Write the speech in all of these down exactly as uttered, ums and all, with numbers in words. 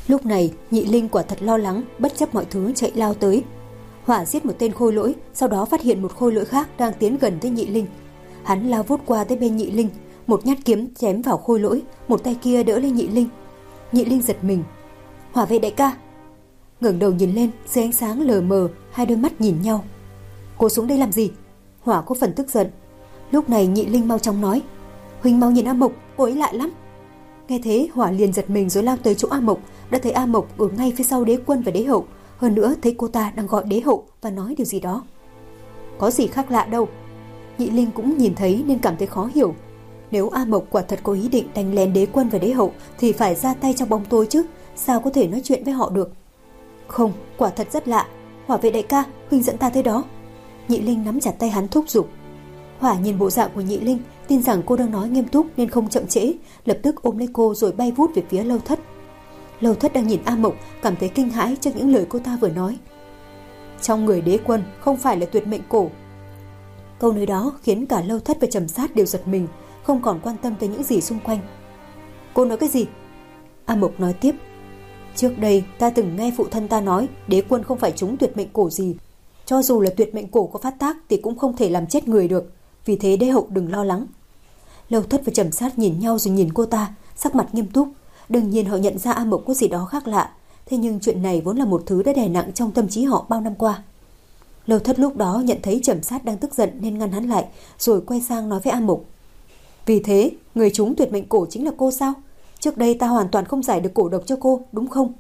Lúc này Nhị Linh quả thật lo lắng, bất chấp mọi thứ chạy lao tới. Hỏa giết một tên khôi lỗi, sau đó phát hiện một khôi lỗi khác đang tiến gần tới Nhị Linh. Hắn lao vút qua tới bên Nhị Linh, một nhát kiếm chém vào khôi lỗi, một tay kia đỡ lên Nhị Linh. Nhị Linh giật mình. Hỏa vệ đại ca. Ngẩng đầu nhìn lên, dưới ánh sáng lờ mờ, hai đôi mắt nhìn nhau. Cô xuống đây làm gì? Hỏa có phần tức giận. Lúc này Nhị Linh mau chóng nói, huynh mau nhìn A Mộc, cô ấy lạ lắm. Nghe thế Hỏa liền giật mình rồi lao tới chỗ A Mộc, đã thấy A Mộc ở ngay phía sau đế quân và đế hậu, hơn nữa thấy cô ta đang gọi đế hậu và nói điều gì đó. Có gì khác lạ đâu. Nhị Linh cũng nhìn thấy nên cảm thấy khó hiểu. Nếu A Mộc quả thật có ý định đánh lén đế quân và đế hậu thì phải ra tay trong bóng tối chứ, sao có thể nói chuyện với họ được. Không, quả thật rất lạ. Hỏa vệ đại ca, huynh dẫn ta tới đó. Nhị Linh nắm chặt tay hắn thúc giục. Hỏa nhìn bộ dạng của Nhị Linh, tin rằng cô đang nói nghiêm túc nên không chậm trễ, lập tức ôm lấy cô rồi bay vút về phía Lâu Thất. Lâu Thất đang nhìn A Mộc, cảm thấy kinh hãi trước những lời cô ta vừa nói. Trong người đế quân không phải là tuyệt mệnh cổ. Câu nói đó khiến cả Lâu Thất và Trầm Sát đều giật mình, không còn quan tâm tới những gì xung quanh. Cô nói cái gì? A Mộc nói tiếp. Trước đây ta từng nghe phụ thân ta nói đế quân không phải trúng tuyệt mệnh cổ gì. Cho dù là tuyệt mệnh cổ có phát tác thì cũng không thể làm chết người được. Vì thế đế hậu đừng lo lắng. Lâu Thất và Trầm Sát nhìn nhau rồi nhìn cô ta, sắc mặt nghiêm túc. Đương nhiên họ nhận ra A Mộc có gì đó khác lạ. Thế nhưng chuyện này vốn là một thứ đã đè nặng trong tâm trí họ bao năm qua. Lâu Thất lúc đó nhận thấy Trầm Sát đang tức giận nên ngăn hắn lại, rồi quay sang nói với A Mộc. Vì thế, người trúng tuyệt mệnh cổ chính là cô sao? Trước đây ta hoàn toàn không giải được cổ độc cho cô, đúng không?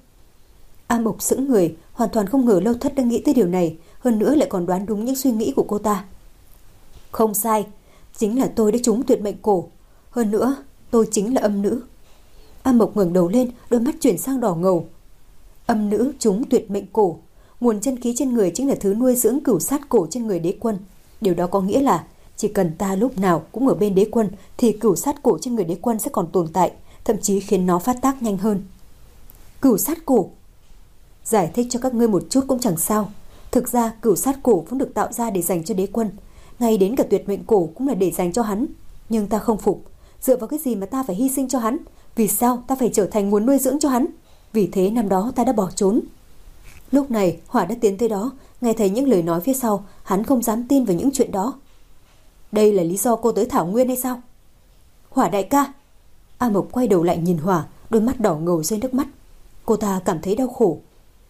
A Mộc sững người, hoàn toàn không ngờ Lâu Thất đang nghĩ tới điều này, hơn nữa lại còn đoán đúng những suy nghĩ của cô ta. Không sai, chính là tôi đã trúng tuyệt mệnh cổ. Hơn nữa, tôi chính là âm nữ. A Mộc ngẩng đầu lên, đôi mắt chuyển sang đỏ ngầu. Âm nữ trúng tuyệt mệnh cổ, nguồn chân khí trên người chính là thứ nuôi dưỡng cửu sát cổ trên người đế quân. Điều đó có nghĩa là chỉ cần ta lúc nào cũng ở bên đế quân thì cửu sát cổ trên người đế quân sẽ còn tồn tại, thậm chí khiến nó phát tác nhanh hơn. Cửu sát cổ? Giải thích cho các ngươi một chút cũng chẳng sao. Thực ra cửu sát cổ cũng được tạo ra để dành cho đế quân, ngay đến cả tuyệt mệnh cổ cũng là để dành cho hắn. Nhưng ta không phục, dựa vào cái gì mà ta phải hy sinh cho hắn? Vì sao ta phải trở thành nguồn nuôi dưỡng cho hắn? Vì thế năm đó ta đã bỏ trốn. Lúc này Hỏa đã tiến tới đó, nghe thấy những lời nói phía sau, hắn không dám tin vào những chuyện đó. Đây là lý do cô tới Thảo Nguyên hay sao? Hỏa đại ca. A Mộc quay đầu lại nhìn Hỏa, đôi mắt đỏ ngầu rơi nước mắt. Cô ta cảm thấy đau khổ.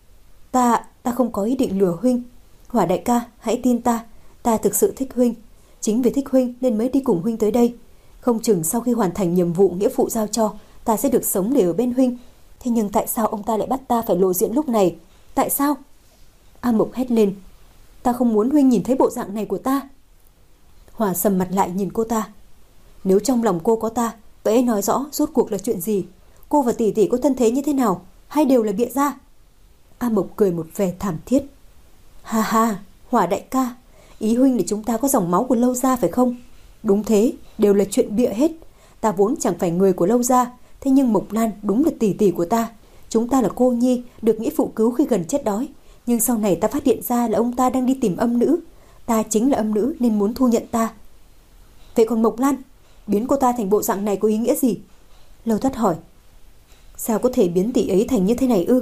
Ta, ta không có ý định lừa huynh. Hỏa đại ca, hãy tin ta, ta thực sự thích huynh. Chính vì thích huynh nên mới đi cùng huynh tới đây. Không chừng sau khi hoàn thành nhiệm vụ nghĩa phụ giao cho, ta sẽ được sống để ở bên huynh. Thế nhưng tại sao ông ta lại bắt ta phải lộ diện lúc này? Tại sao? A Mộc hét lên. Ta không muốn huynh nhìn thấy bộ dạng này của ta. Hỏa sầm mặt lại nhìn cô ta. Nếu trong lòng cô có ta, vậy hãy nói rõ rốt cuộc là chuyện gì? Cô và tỷ tỷ có thân thế như thế nào? Hay đều là bịa ra? A Mộc cười một vẻ thảm thiết. Ha ha, Hỏa đại ca, ý huynh là chúng ta có dòng máu của Lâu gia phải không? Đúng thế, đều là chuyện bịa hết. Ta vốn chẳng phải người của Lâu gia, thế nhưng Mộc Lan đúng là tỷ tỷ của ta. Chúng ta là cô nhi, được nghĩa phụ cứu khi gần chết đói. Nhưng sau này ta phát hiện ra là ông ta đang đi tìm âm nữ. Ta chính là âm nữ nên muốn thu nhận ta. Vậy còn Mộc Lan, biến cô ta thành bộ dạng này có ý nghĩa gì? Lâu Thất hỏi. Sao có thể biến tỷ ấy thành như thế này ư?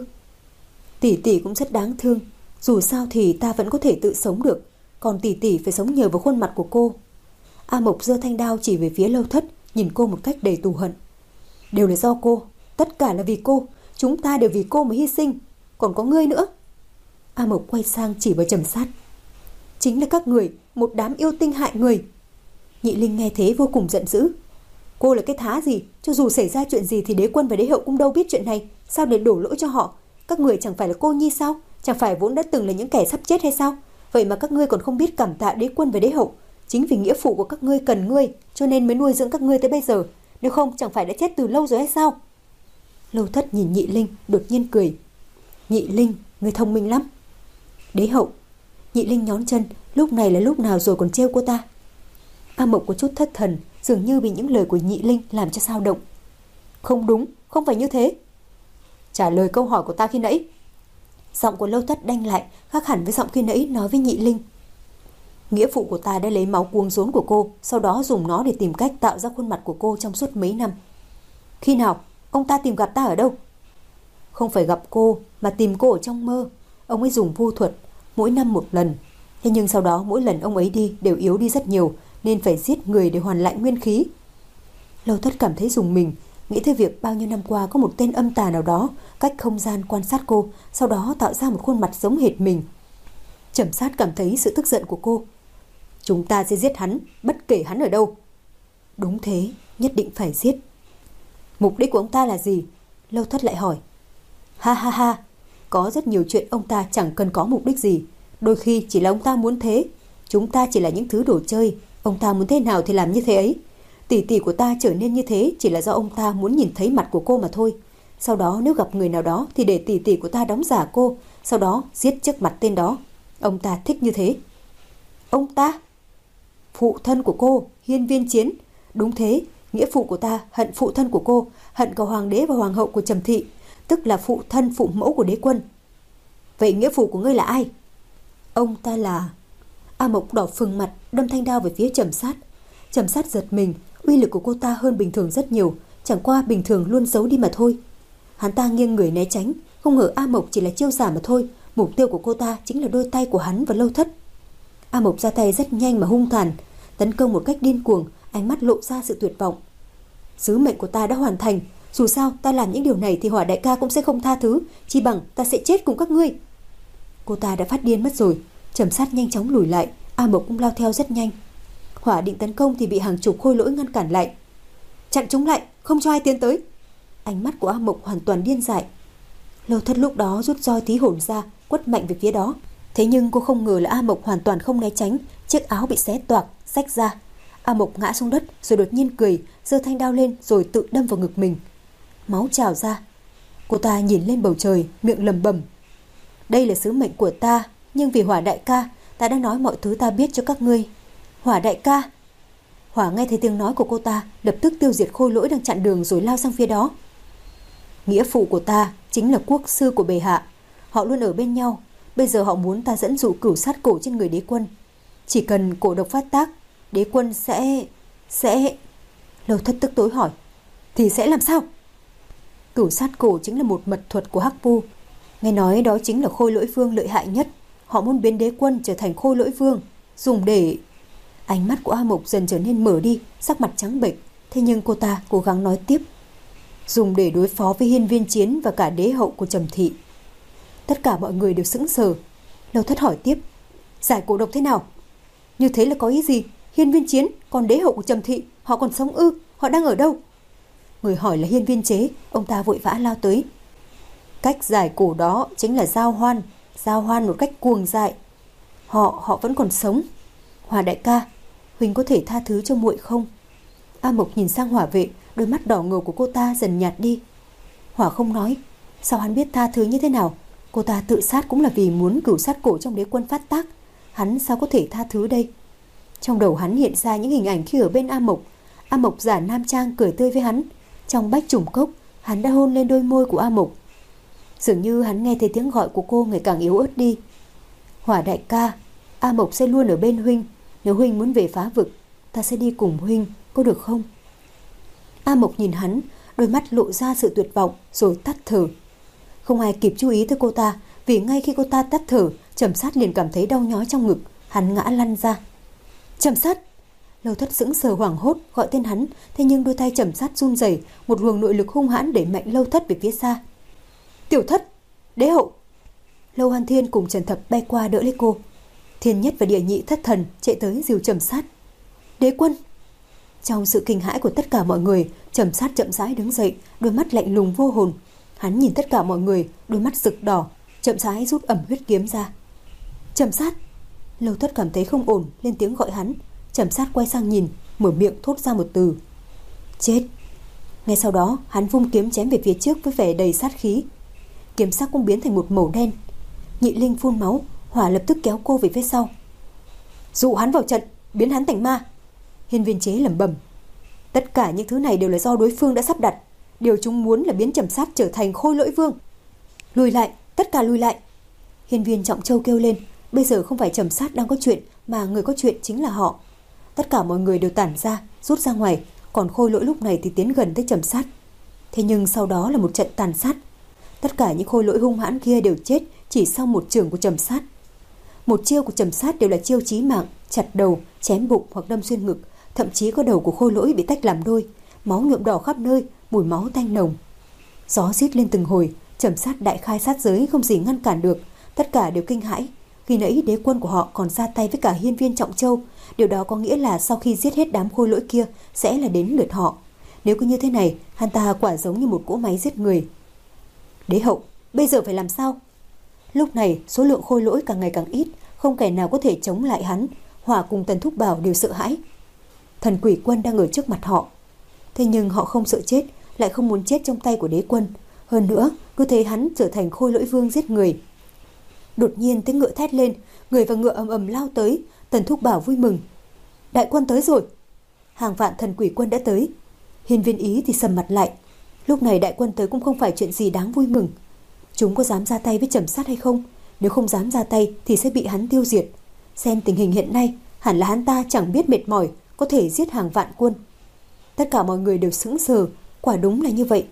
Tỷ tỷ cũng rất đáng thương. Dù sao thì ta vẫn có thể tự sống được, còn tỷ tỷ phải sống nhờ vào khuôn mặt của cô. A Mộc giơ thanh đao chỉ về phía Lâu Thất, nhìn cô một cách đầy thù hận. Đều là do cô, tất cả là vì cô. Chúng ta đều vì cô mà hy sinh. Còn có ngươi nữa. A Mộc quay sang chỉ vào Trầm Sát. Chính là các người, một đám yêu tinh hại người. Nhị Linh nghe thế vô cùng giận dữ. Cô là cái thá gì? Cho dù xảy ra chuyện gì thì đế quân và đế hậu cũng đâu biết chuyện này. Sao để đổ lỗi cho họ? Các người chẳng phải là cô nhi sao? Chẳng phải vốn đã từng là những kẻ sắp chết hay sao? Vậy mà các ngươi còn không biết cảm tạ đế quân và đế hậu. Chính vì nghĩa phụ của các ngươi cần ngươi, cho nên mới nuôi dưỡng các ngươi tới bây giờ. Nếu không chẳng phải đã chết từ lâu rồi hay sao? Lâu Thất nhìn Nhị Linh, đột nhiên cười. Nhị Linh, ngươi thông minh lắm. Đế hậu. Nhị Linh nhón chân, lúc này là lúc nào rồi còn trêu cô ta. A Mộc có chút thất thần, dường như bị những lời của Nhị Linh làm cho sao động. Không đúng, không phải như thế. Trả lời câu hỏi của ta khi nãy. Giọng của Lâu Thất đanh lại, khác hẳn với giọng khi nãy nói với Nhị Linh. Nghĩa phụ của ta đã lấy máu cuống rốn của cô, sau đó dùng nó để tìm cách tạo ra khuôn mặt của cô trong suốt mấy năm. Khi nào? Ông ta tìm gặp ta ở đâu? không phải gặp cô mà tìm cô ở trong mơ. Ông ấy dùng vu thuật, mỗi năm một lần. Thế nhưng sau đó mỗi lần ông ấy đi đều yếu đi rất nhiều, nên phải giết người để hoàn lại nguyên khí. Lâu Thất cảm thấy rùng mình, nghĩ tới việc bao nhiêu năm qua có một tên âm tà nào đó cách không gian quan sát cô, sau đó tạo ra một khuôn mặt giống hệt mình. Trầm Sát cảm thấy sự tức giận của cô. Chúng ta sẽ giết hắn, bất kể hắn ở đâu. Đúng thế, nhất định phải giết. Mục đích của ông ta là gì? Lâu Thất lại hỏi. Ha ha ha, có rất nhiều chuyện ông ta chẳng cần có mục đích gì. Đôi khi chỉ là ông ta muốn thế. Chúng ta chỉ là những thứ đồ chơi. Ông ta muốn thế nào thì làm như thế ấy. Tỷ tỷ của ta trở nên như thế chỉ là do ông ta muốn nhìn thấy mặt của cô mà thôi. Sau đó nếu gặp người nào đó thì để tỷ tỷ của ta đóng giả cô, sau đó giết trước mặt tên đó. Ông ta thích như thế. Ông ta? Phụ thân của cô, Hiên Viên Chiến. Đúng thế, nghĩa phụ của ta hận phụ thân của cô, hận cả hoàng đế và hoàng hậu của Trầm thị, tức là phụ thân phụ mẫu của đế quân. Vậy nghĩa phụ của ngươi là ai? Ông ta là... A Mộc đỏ phừng mặt, đâm thanh đao về phía Trầm Sát. Trầm Sát giật mình, uy lực của cô ta hơn bình thường rất nhiều, chẳng qua bình thường luôn giấu đi mà thôi. Hắn ta nghiêng người né tránh, không ngờ A Mộc chỉ là chiêu giả mà thôi. Mục tiêu của cô ta chính là đôi tay của hắn và Lâu Thất. A Mộc ra tay rất nhanh mà hung tàn, tấn công một cách điên cuồng, ánh mắt lộ ra sự tuyệt vọng. Sứ mệnh của ta đã hoàn thành, dù sao ta làm những điều này thì Hỏa đại ca cũng sẽ không tha thứ, chỉ bằng ta sẽ chết cùng các ngươi. Cô ta đã phát điên mất rồi. Trầm Sát nhanh chóng lùi lại, A Mộc cũng lao theo rất nhanh. Hỏa định tấn công thì bị hàng chục khôi lỗi ngăn cản lại. Chặn chúng lại, không cho ai tiến tới. Ánh mắt của A Mộc hoàn toàn điên dại. Lâu Thất lúc đó rút roi tí hồn ra, quất mạnh về phía đó. Thế nhưng cô không ngờ là A Mộc hoàn toàn không né tránh, chiếc áo bị xé toạc, rách ra. A Mộc ngã xuống đất rồi đột nhiên cười, giơ thanh đao lên rồi tự đâm vào ngực mình. Máu trào ra. Cô ta nhìn lên bầu trời, miệng lẩm bẩm. Đây là sứ mệnh của ta, nhưng vì Hỏa đại ca, ta đã nói mọi thứ ta biết cho các ngươi. Hỏa đại ca. Hỏa nghe thấy tiếng nói của cô ta, lập tức tiêu diệt khôi lỗi đang chặn đường rồi lao sang phía đó. Nghĩa phụ của ta chính là quốc sư của bệ hạ. Họ luôn ở bên nhau. Bây giờ họ muốn ta dẫn dụ cửu sát cổ trên người đế quân. Chỉ cần cổ độc phát tác, đế quân sẽ... sẽ... Lâu Thất tức tối hỏi. Thì sẽ làm sao? Cửu sát cổ chính là một mật thuật của Hắc Vu. Nghe nói đó chính là khôi lỗi vương lợi hại nhất. Họ muốn biến đế quân trở thành khôi lỗi vương, dùng để... Ánh mắt của A Mộc dần trở nên mở đi, sắc mặt trắng bệch. Thế nhưng cô ta cố gắng nói tiếp. Dùng để đối phó với Hiên Viên Chiến và cả đế hậu của Trầm thị. Tất cả mọi người đều sững sờ. Lâu Thất hỏi tiếp. Giải cổ độc thế nào? Như thế là có ý gì? Hiên Viên Chiến, còn đế hậu của Trầm thị, họ còn sống ư? Họ đang ở đâu? Người hỏi là Hiên Viên Chế. Ông ta vội vã lao tới. Cách giải cổ đó chính là giao hoan. Giao hoan một cách cuồng dại. Họ, họ vẫn còn sống. Hỏa đại ca, Huỳnh có thể tha thứ cho muội không? A Mộc nhìn sang Hỏa vệ, đôi mắt đỏ ngầu của cô ta dần nhạt đi. Hỏa không nói. Sao hắn biết tha thứ như thế nào? Cô ta tự sát cũng là vì muốn cửu sát cổ trong đế quân phát tác. Hắn sao có thể tha thứ đây? Trong đầu hắn hiện ra những hình ảnh khi ở bên A Mộc. A Mộc giả nam trang cười tươi với hắn. Trong bách trùng cốc, hắn đã hôn lên đôi môi của A Mộc. Dường như hắn nghe thấy tiếng gọi của cô ngày càng yếu ớt đi. Hỏa đại ca, A Mộc sẽ luôn ở bên huynh. Nếu huynh muốn về phá vực, ta sẽ đi cùng huynh, có được không? A Mộc nhìn hắn, đôi mắt lộ ra sự tuyệt vọng rồi tắt thở. Không ai kịp chú ý tới cô ta, vì ngay khi cô ta tắt thở, Trầm Sát liền cảm thấy đau nhói trong ngực, hắn ngã lăn ra. Trầm Sát! Lâu Thất sững sờ hoảng hốt gọi tên hắn, thế nhưng đôi tay Trầm Sát run rẩy, một luồng nội lực hung hãn đẩy mạnh Lâu Thất về phía xa. Tiểu Thất! Đế hậu! Lâu Hàn Thiên cùng Trần Thập bay qua đỡ lấy cô. Thiên Nhất và Địa Nhị thất thần chạy tới dìu Trầm Sát. Đế quân! Trong sự kinh hãi của tất cả mọi người, Trầm Sát chậm rãi đứng dậy, đôi mắt lạnh lùng vô hồn. Hắn nhìn tất cả mọi người, đôi mắt rực đỏ, chậm rãi rút ẩm huyết kiếm ra. Trầm Sát! Lâu Thất cảm thấy không ổn, lên tiếng gọi hắn. Trầm Sát quay sang nhìn, mở miệng thốt ra một từ. Chết! Ngay sau đó, hắn vung kiếm chém về phía trước với vẻ đầy sát khí. Kiếm sắc cũng biến thành một màu đen. Nhị Linh phun máu, Hỏa lập tức kéo cô về phía sau. Dụ hắn vào trận, biến hắn thành ma. Hiên Viên Chế lẩm bẩm. Tất cả những thứ này đều là do đối phương đã sắp đặt. Điều chúng muốn là biến Trầm Sát trở thành khôi lỗi vương. Lùi lại, tất cả lùi lại. Hiên Viên Trọng Châu kêu lên. Bây giờ không phải Trầm Sát đang có chuyện, mà người có chuyện chính là họ. Tất cả mọi người đều tản ra, rút ra ngoài. Còn khôi lỗi lúc này thì tiến gần tới Trầm Sát. Thế nhưng sau đó là một trận tàn sát. Tất cả những khôi lỗi hung hãn kia đều chết chỉ sau một chưởng của Trầm Sát. Một chiêu của Trầm Sát đều là chiêu chí mạng, chặt đầu, chém bụng hoặc đâm xuyên ngực, thậm chí có đầu của khôi lỗi bị tách làm đôi, máu nhuộm đỏ khắp nơi, mùi máu tanh nồng. Gió rít lên từng hồi, Trầm Sát đại khai sát giới không gì ngăn cản được, tất cả đều kinh hãi. Khi nãy đế quân của họ còn ra tay với cả hiên viên Trọng Châu, điều đó có nghĩa là sau khi giết hết đám khôi lỗi kia sẽ là đến lượt họ. Nếu cứ như thế này, hắn ta quả giống như một cỗ máy giết người. Đế hậu, bây giờ phải làm sao? Lúc này số lượng khôi lỗi càng ngày càng ít, không kẻ nào có thể chống lại hắn. Hỏa cùng Tần Thúc Bảo đều sợ hãi. Thần Quỷ Quân đang ở trước mặt họ, thế nhưng họ không sợ chết, lại không muốn chết trong tay của đế quân. Hơn nữa cứ thấy hắn trở thành khôi lỗi vương giết người. Đột nhiên tiếng ngựa thét lên, người và ngựa ầm ầm lao tới. Tần Thúc Bảo vui mừng: đại quân tới rồi. Hàng vạn thần quỷ quân đã tới. Hiên viên Ý thì sầm mặt lại. Lúc này đại quân tới cũng không phải chuyện gì đáng vui mừng. Chúng có dám ra tay với Trầm Sát hay không? Nếu không dám ra tay thì sẽ bị hắn tiêu diệt. Xem tình hình hiện nay, hẳn là hắn ta chẳng biết mệt mỏi, có thể giết hàng vạn quân. Tất cả mọi người đều sững sờ, quả đúng là như vậy.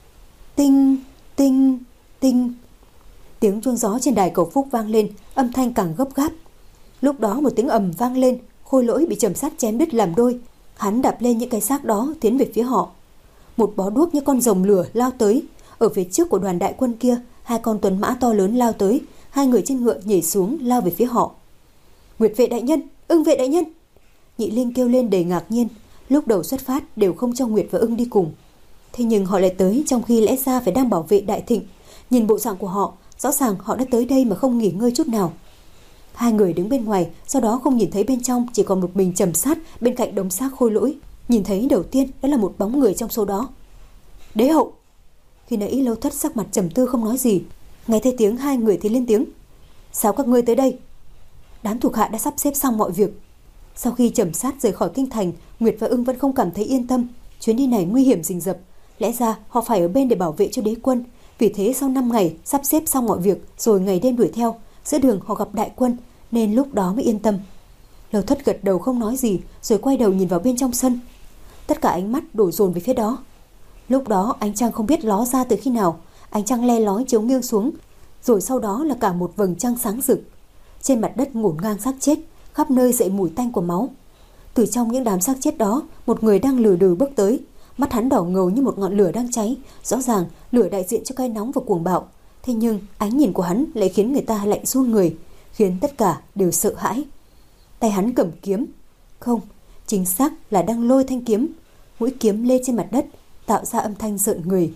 Tinh, tinh, tinh. Tiếng chuông gió trên đài cầu phúc vang lên, âm thanh càng gấp gáp. Lúc đó một tiếng ầm vang lên, khôi lỗi bị Trầm Sát chém đứt làm đôi. Hắn đạp lên những cái xác đó tiến về phía họ. Một bó đuốc như con rồng lửa lao tới. Ở phía trước của đoàn đại quân kia, hai con tuấn mã to lớn lao tới. Hai người trên ngựa nhảy xuống lao về phía họ. Nguyệt vệ đại nhân, Ưng vệ đại nhân. Nhị Linh kêu lên đầy ngạc nhiên. Lúc đầu xuất phát đều không cho Nguyệt và Ưng đi cùng, thế nhưng họ lại tới trong khi lẽ ra phải đang bảo vệ đại thịnh. Nhìn bộ dạng của họ, rõ ràng họ đã tới đây mà không nghỉ ngơi chút nào. Hai người đứng bên ngoài, sau đó không nhìn thấy bên trong, chỉ còn một mình Trầm Sát bên cạnh đống xác khôi lỗi. Nhìn thấy đầu tiên đó là một bóng người trong số đó. Đế hậu. Khi nãy Lâu Thất sắc mặt trầm tư không nói gì, nghe thấy tiếng hai người thì lên tiếng: sao các ngươi tới đây? Đám thuộc hạ đã sắp xếp xong mọi việc. Sau khi Trầm Sát rời khỏi kinh thành, Nguyệt và Ưng vẫn không cảm thấy yên tâm. Chuyến đi này nguy hiểm rình rập, lẽ ra họ phải ở bên để bảo vệ cho đế quân. Vì thế sau năm ngày sắp xếp xong mọi việc, rồi ngày đêm đuổi theo, giữa đường họ gặp đại quân, nên lúc đó mới yên tâm. Lâu Thất gật đầu không nói gì, rồi quay đầu nhìn vào bên trong sân. Tất cả ánh mắt đổ dồn về phía đó. Lúc đó ánh trăng không biết ló ra từ khi nào, ánh trăng le lói chiếu nghiêng xuống, rồi sau đó là cả một vầng trăng sáng rực. Trên mặt đất ngổn ngang xác chết, khắp nơi dậy mùi tanh của máu. Từ trong những đám xác chết đó, một người đang lừ đừ bước tới. Mắt hắn đỏ ngầu như một ngọn lửa đang cháy. Rõ ràng lửa đại diện cho cái nóng và cuồng bạo. Thế nhưng ánh nhìn của hắn lại khiến người ta lạnh run người, khiến tất cả đều sợ hãi. Tay hắn cầm kiếm. Không, chính xác là đang lôi thanh kiếm. Mũi kiếm lê trên mặt đất, tạo ra âm thanh rợn người.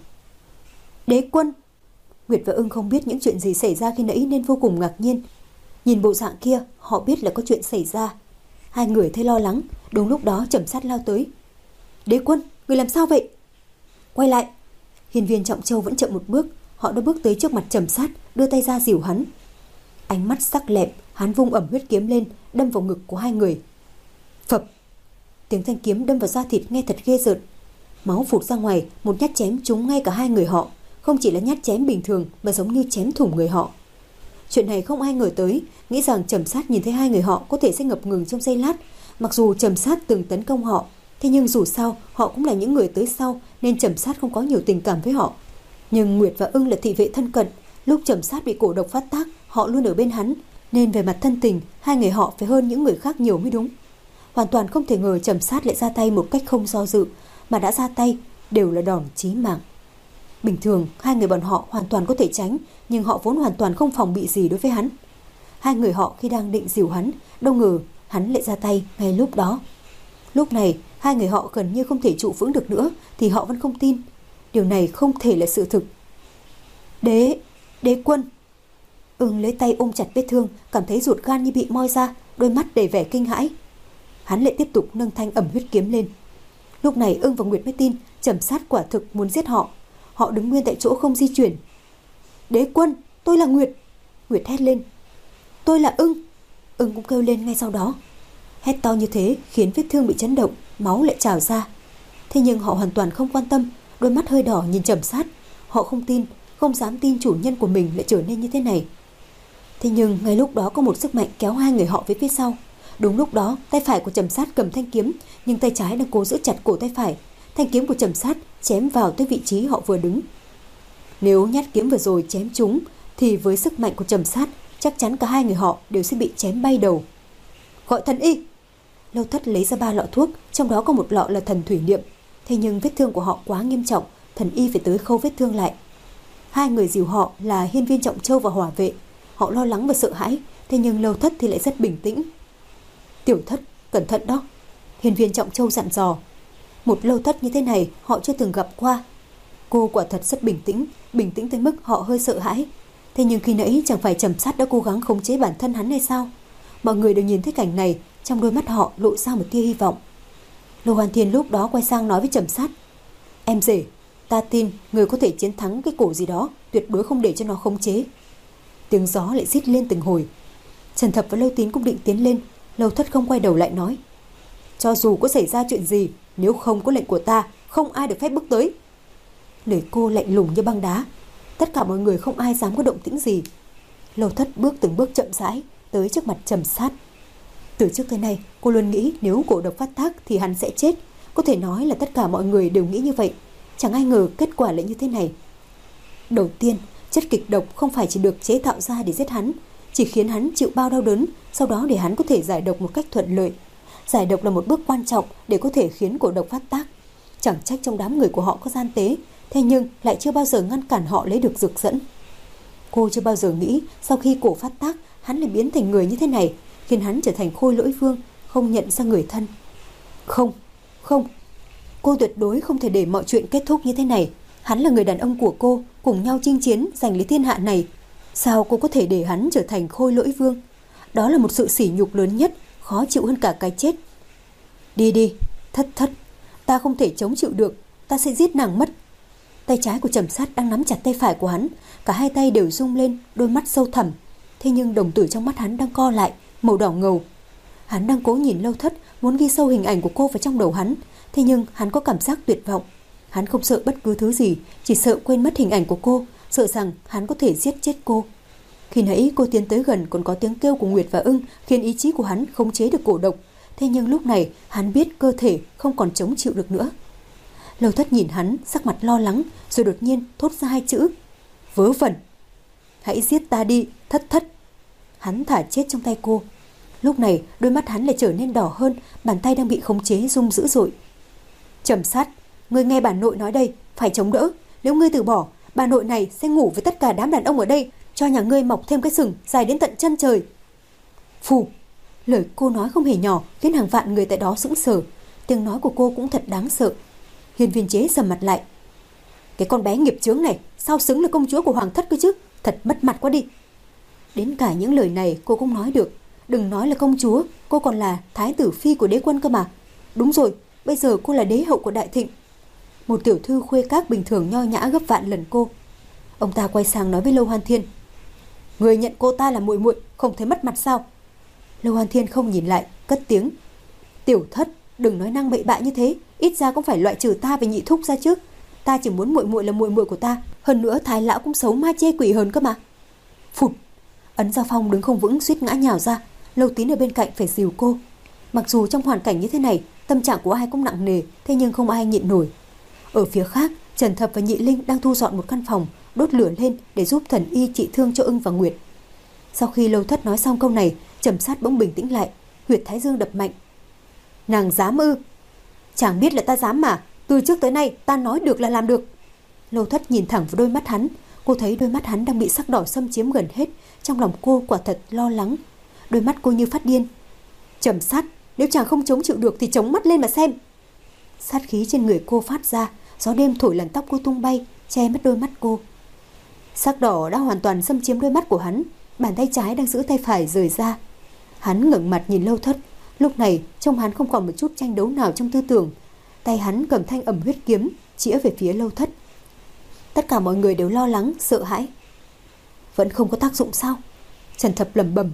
Đế quân. Nguyệt và Ưng không biết những chuyện gì xảy ra khi nãy nên vô cùng ngạc nhiên. Nhìn bộ dạng kia, họ biết là có chuyện xảy ra. Hai người thấy lo lắng. Đúng lúc đó Trầm Sát lao tới. Đế quân, người làm sao vậy? Quay lại. Hiên viên Trọng Châu vẫn chậm một bước. Họ đã bước tới trước mặt Trầm Sát, đưa tay ra dìu hắn. Ánh mắt sắc lẹm, hắn vung ẩm huyết kiếm lên, đâm vào ngực của hai người. Phập. Tiếng thanh kiếm đâm vào da thịt nghe thật ghê rợn. Máu phụt ra ngoài, một nhát chém trúng ngay cả hai người họ. Không chỉ là nhát chém bình thường, mà giống như chém thủng người họ. Chuyện này không ai ngờ tới, nghĩ rằng Trầm Sát nhìn thấy hai người họ có thể sẽ ngập ngừng trong giây lát. Mặc dù Trầm Sát từng tấn công họ, thế nhưng dù sao họ cũng là những người tới sau, nên Trầm Sát không có nhiều tình cảm với họ. Nhưng Nguyệt và Ưng là thị vệ thân cận, lúc Trầm Sát bị cổ độc phát tác, họ luôn ở bên hắn, nên về mặt thân tình, hai người họ phải hơn những người khác nhiều mới đúng. Hoàn toàn không thể ngờ Trầm Sát lại ra tay một cách không do dự, mà đã ra tay đều là đòn chí mạng. Bình thường hai người bọn họ hoàn toàn có thể tránh, nhưng họ vốn hoàn toàn không phòng bị gì đối với hắn. Hai người họ khi đang định dìu hắn, đâu ngờ hắn lại ra tay ngay lúc đó. Lúc này hai người họ gần như không thể trụ vững được nữa, thì họ vẫn không tin. Điều này không thể là sự thực. Đế, đế quân. Ưng lấy tay ôm chặt vết thương, cảm thấy ruột gan như bị moi ra, đôi mắt đầy vẻ kinh hãi. Hắn lại tiếp tục nâng thanh ẩm huyết kiếm lên. Lúc này Ưng và Nguyệt mới tin Trầm Sát quả thực muốn giết họ. Họ đứng nguyên tại chỗ không di chuyển. Đế quân, tôi là Nguyệt. Nguyệt hét lên. Tôi là Ưng. Ưng cũng kêu lên ngay sau đó. Hét to như thế khiến vết thương bị chấn động, máu lại trào ra. Thế nhưng họ hoàn toàn không quan tâm, đôi mắt hơi đỏ nhìn Trầm Sát. Họ không tin, không dám tin chủ nhân của mình lại trở nên như thế này. Thế nhưng ngay lúc đó có một sức mạnh kéo hai người họ về phía sau. Đúng lúc đó tay phải của Trầm Sát cầm thanh kiếm, nhưng tay trái đang cố giữ chặt cổ tay phải. Thanh kiếm của Trầm Sát chém vào tới vị trí họ vừa đứng. Nếu nhát kiếm vừa rồi chém chúng, thì với sức mạnh của Trầm Sát, chắc chắn cả hai người họ đều sẽ bị chém bay đầu. Gọi thần y. Lâu Thất lấy ra ba lọ thuốc, trong đó có một lọ là thần thủy niệm. Thế nhưng vết thương của họ quá nghiêm trọng, thần y phải tới khâu vết thương lại. Hai người dìu họ là Hiên Viên Trọng Châu và Hỏa Vệ. Họ lo lắng và sợ hãi, thế nhưng Lâu Thất thì lại rất bình tĩnh. Tiểu Thất, cẩn thận đó. Hiên Viên Trọng Châu dặn dò. Một Lâu Thất như thế này họ chưa từng gặp qua. Cô quả thật rất bình tĩnh, bình tĩnh tới mức họ hơi sợ hãi. Thế nhưng khi nãy chẳng phải Trầm Sát đã cố gắng khống chế bản thân hắn hay sao? Mọi người đều nhìn thấy cảnh này, trong đôi mắt họ lộ ra một tia hy vọng. Lô Hoàn Thiên lúc đó quay sang nói với Trầm Sát. Em rể, ta tin người có thể chiến thắng cái cổ gì đó, tuyệt đối không để cho nó khống chế. Tiếng gió lại rít lên từng hồi. Trần Thập và Lâu Tín cũng định tiến lên. Lâu Thất không quay đầu lại nói. Cho dù có xảy ra chuyện gì, nếu không có lệnh của ta, không ai được phép bước tới. Lời cô lạnh lùng như băng đá. Tất cả mọi người không ai dám có động tĩnh gì. Lâu Thất bước từng bước chậm rãi tới trước mặt Trầm Sát. Từ trước tới nay cô luôn nghĩ nếu cổ độc phát tác thì hắn sẽ chết. Có thể nói là tất cả mọi người đều nghĩ như vậy. Chẳng ai ngờ kết quả lại như thế này. Đầu tiên, chất kịch độc không phải chỉ được chế tạo ra để giết hắn, chỉ khiến hắn chịu bao đau đớn, sau đó để hắn có thể giải độc một cách thuận lợi. Giải độc là một bước quan trọng để có thể khiến cổ độc phát tác. Chẳng trách trong đám người của họ có gian tế, thế nhưng lại chưa bao giờ ngăn cản họ lấy được dược dẫn. Cô chưa bao giờ nghĩ sau khi cổ phát tác, hắn lại biến thành người như thế này, khiến hắn trở thành Khôi Lỗi Vương, không nhận ra người thân. Không, không, cô tuyệt đối không thể để mọi chuyện kết thúc như thế này. Hắn là người đàn ông của cô, cùng nhau chinh chiến giành lấy thiên hạ này. Sao cô có thể để hắn trở thành Khôi Lỗi Vương? Đó là một sự sỉ nhục lớn nhất, khó chịu hơn cả cái chết. Đi đi, Thất Thất, ta không thể chống chịu được, ta sẽ giết nàng mất. Tay trái của Trầm Sát đang nắm chặt tay phải của hắn, cả hai tay đều rung lên, đôi mắt sâu thẳm. Thế nhưng đồng tử trong mắt hắn đang co lại, màu đỏ ngầu. Hắn đang cố nhìn Lâu Thất, muốn ghi sâu hình ảnh của cô vào trong đầu hắn. Thế nhưng hắn có cảm giác tuyệt vọng. Hắn không sợ bất cứ thứ gì, chỉ sợ quên mất hình ảnh của cô, sợ rằng hắn có thể giết chết cô. Khi nãy cô tiến tới gần còn có tiếng kêu của Nguyệt và Ưng, khiến ý chí của hắn khống chế được cổ độc. Thế nhưng lúc này hắn biết cơ thể không còn chống chịu được nữa. Lâu Thất nhìn hắn, sắc mặt lo lắng, rồi đột nhiên thốt ra hai chữ: vớ vẩn. Hãy giết ta đi, Thất Thất. Hắn thả chết trong tay cô. Lúc này đôi mắt hắn lại trở nên đỏ hơn, bàn tay đang bị khống chế rung dữ dội. Trầm Sát, ngươi nghe bà nội nói đây, phải chống đỡ. Nếu ngươi từ bỏ, bà nội này sẽ ngủ với tất cả đám đàn ông ở đây, cho nhà ngươi mọc thêm cái sừng dài đến tận chân trời. Phù. Lời cô nói không hề nhỏ, khiến hàng vạn người tại đó sững sờ. Tiếng nói của cô cũng thật đáng sợ. Hiên Viên Chế sầm mặt lại. Cái con bé nghiệp chướng này, sao xứng là công chúa của Hoàng Thất cơ chứ? Thật mất mặt quá đi. Đến cả những lời này cô cũng nói được. Đừng nói là công chúa, cô còn là thái tử phi của đế quân cơ mà. Đúng rồi, bây giờ cô là đế hậu của Đại Thịnh. Một tiểu thư khuê các bình thường nho nhã gấp vạn lần cô. Ông ta quay sang nói với Lâu Hoan Thiên. Người nhận cô ta là muội muội, không thấy mất mặt sao? Lâu Hoan Thiên không nhìn lại, cất tiếng. Tiểu Thất, đừng nói năng bậy bạ như thế, ít ra cũng phải loại trừ ta về nhị thúc ra trước. Ta chỉ muốn muội muội là muội muội của ta, hơn nữa Thái lão cũng xấu ma chê quỷ hơn cơ mà. Phụt. Ấn Giao Phong đứng không vững suýt ngã nhào ra. Lâu Tín ở bên cạnh phải dìu cô. Mặc dù trong hoàn cảnh như thế này, tâm trạng của ai cũng nặng nề, thế nhưng không ai nhịn nổi. Ở phía khác, Trần Thập và Nhị Linh đang thu dọn một căn phòng, đốt lửa lên để giúp thần y trị thương cho Ưng và Nguyệt. Sau khi Lâu Thất nói xong câu này, Trầm Sát bỗng bình tĩnh lại, huyệt thái dương đập mạnh. Nàng dám ư? Chẳng biết là ta dám mà, từ trước tới nay ta nói được là làm được. Lâu Thất nhìn thẳng vào đôi mắt hắn, cô thấy đôi mắt hắn đang bị sắc đỏ xâm chiếm gần hết, trong lòng cô quả thật lo lắng. Đôi mắt cô như phát điên. Trầm Sát, nếu chàng không chống chịu được thì chống mắt lên mà xem. Sát khí trên người cô phát ra, gió đêm thổi làn tóc cô tung bay, che mất đôi mắt cô. Sắc đỏ đã hoàn toàn xâm chiếm đôi mắt của hắn, bàn tay trái đang giữ tay phải rời ra. Hắn ngẩng mặt nhìn Lâu Thất, lúc này trông hắn không còn một chút tranh đấu nào trong tư tưởng. Tay hắn cầm thanh ẩm huyết kiếm, chĩa về phía Lâu Thất. Tất cả mọi người đều lo lắng, sợ hãi. Vẫn không có tác dụng sao? Trần Thập lẩm bẩm.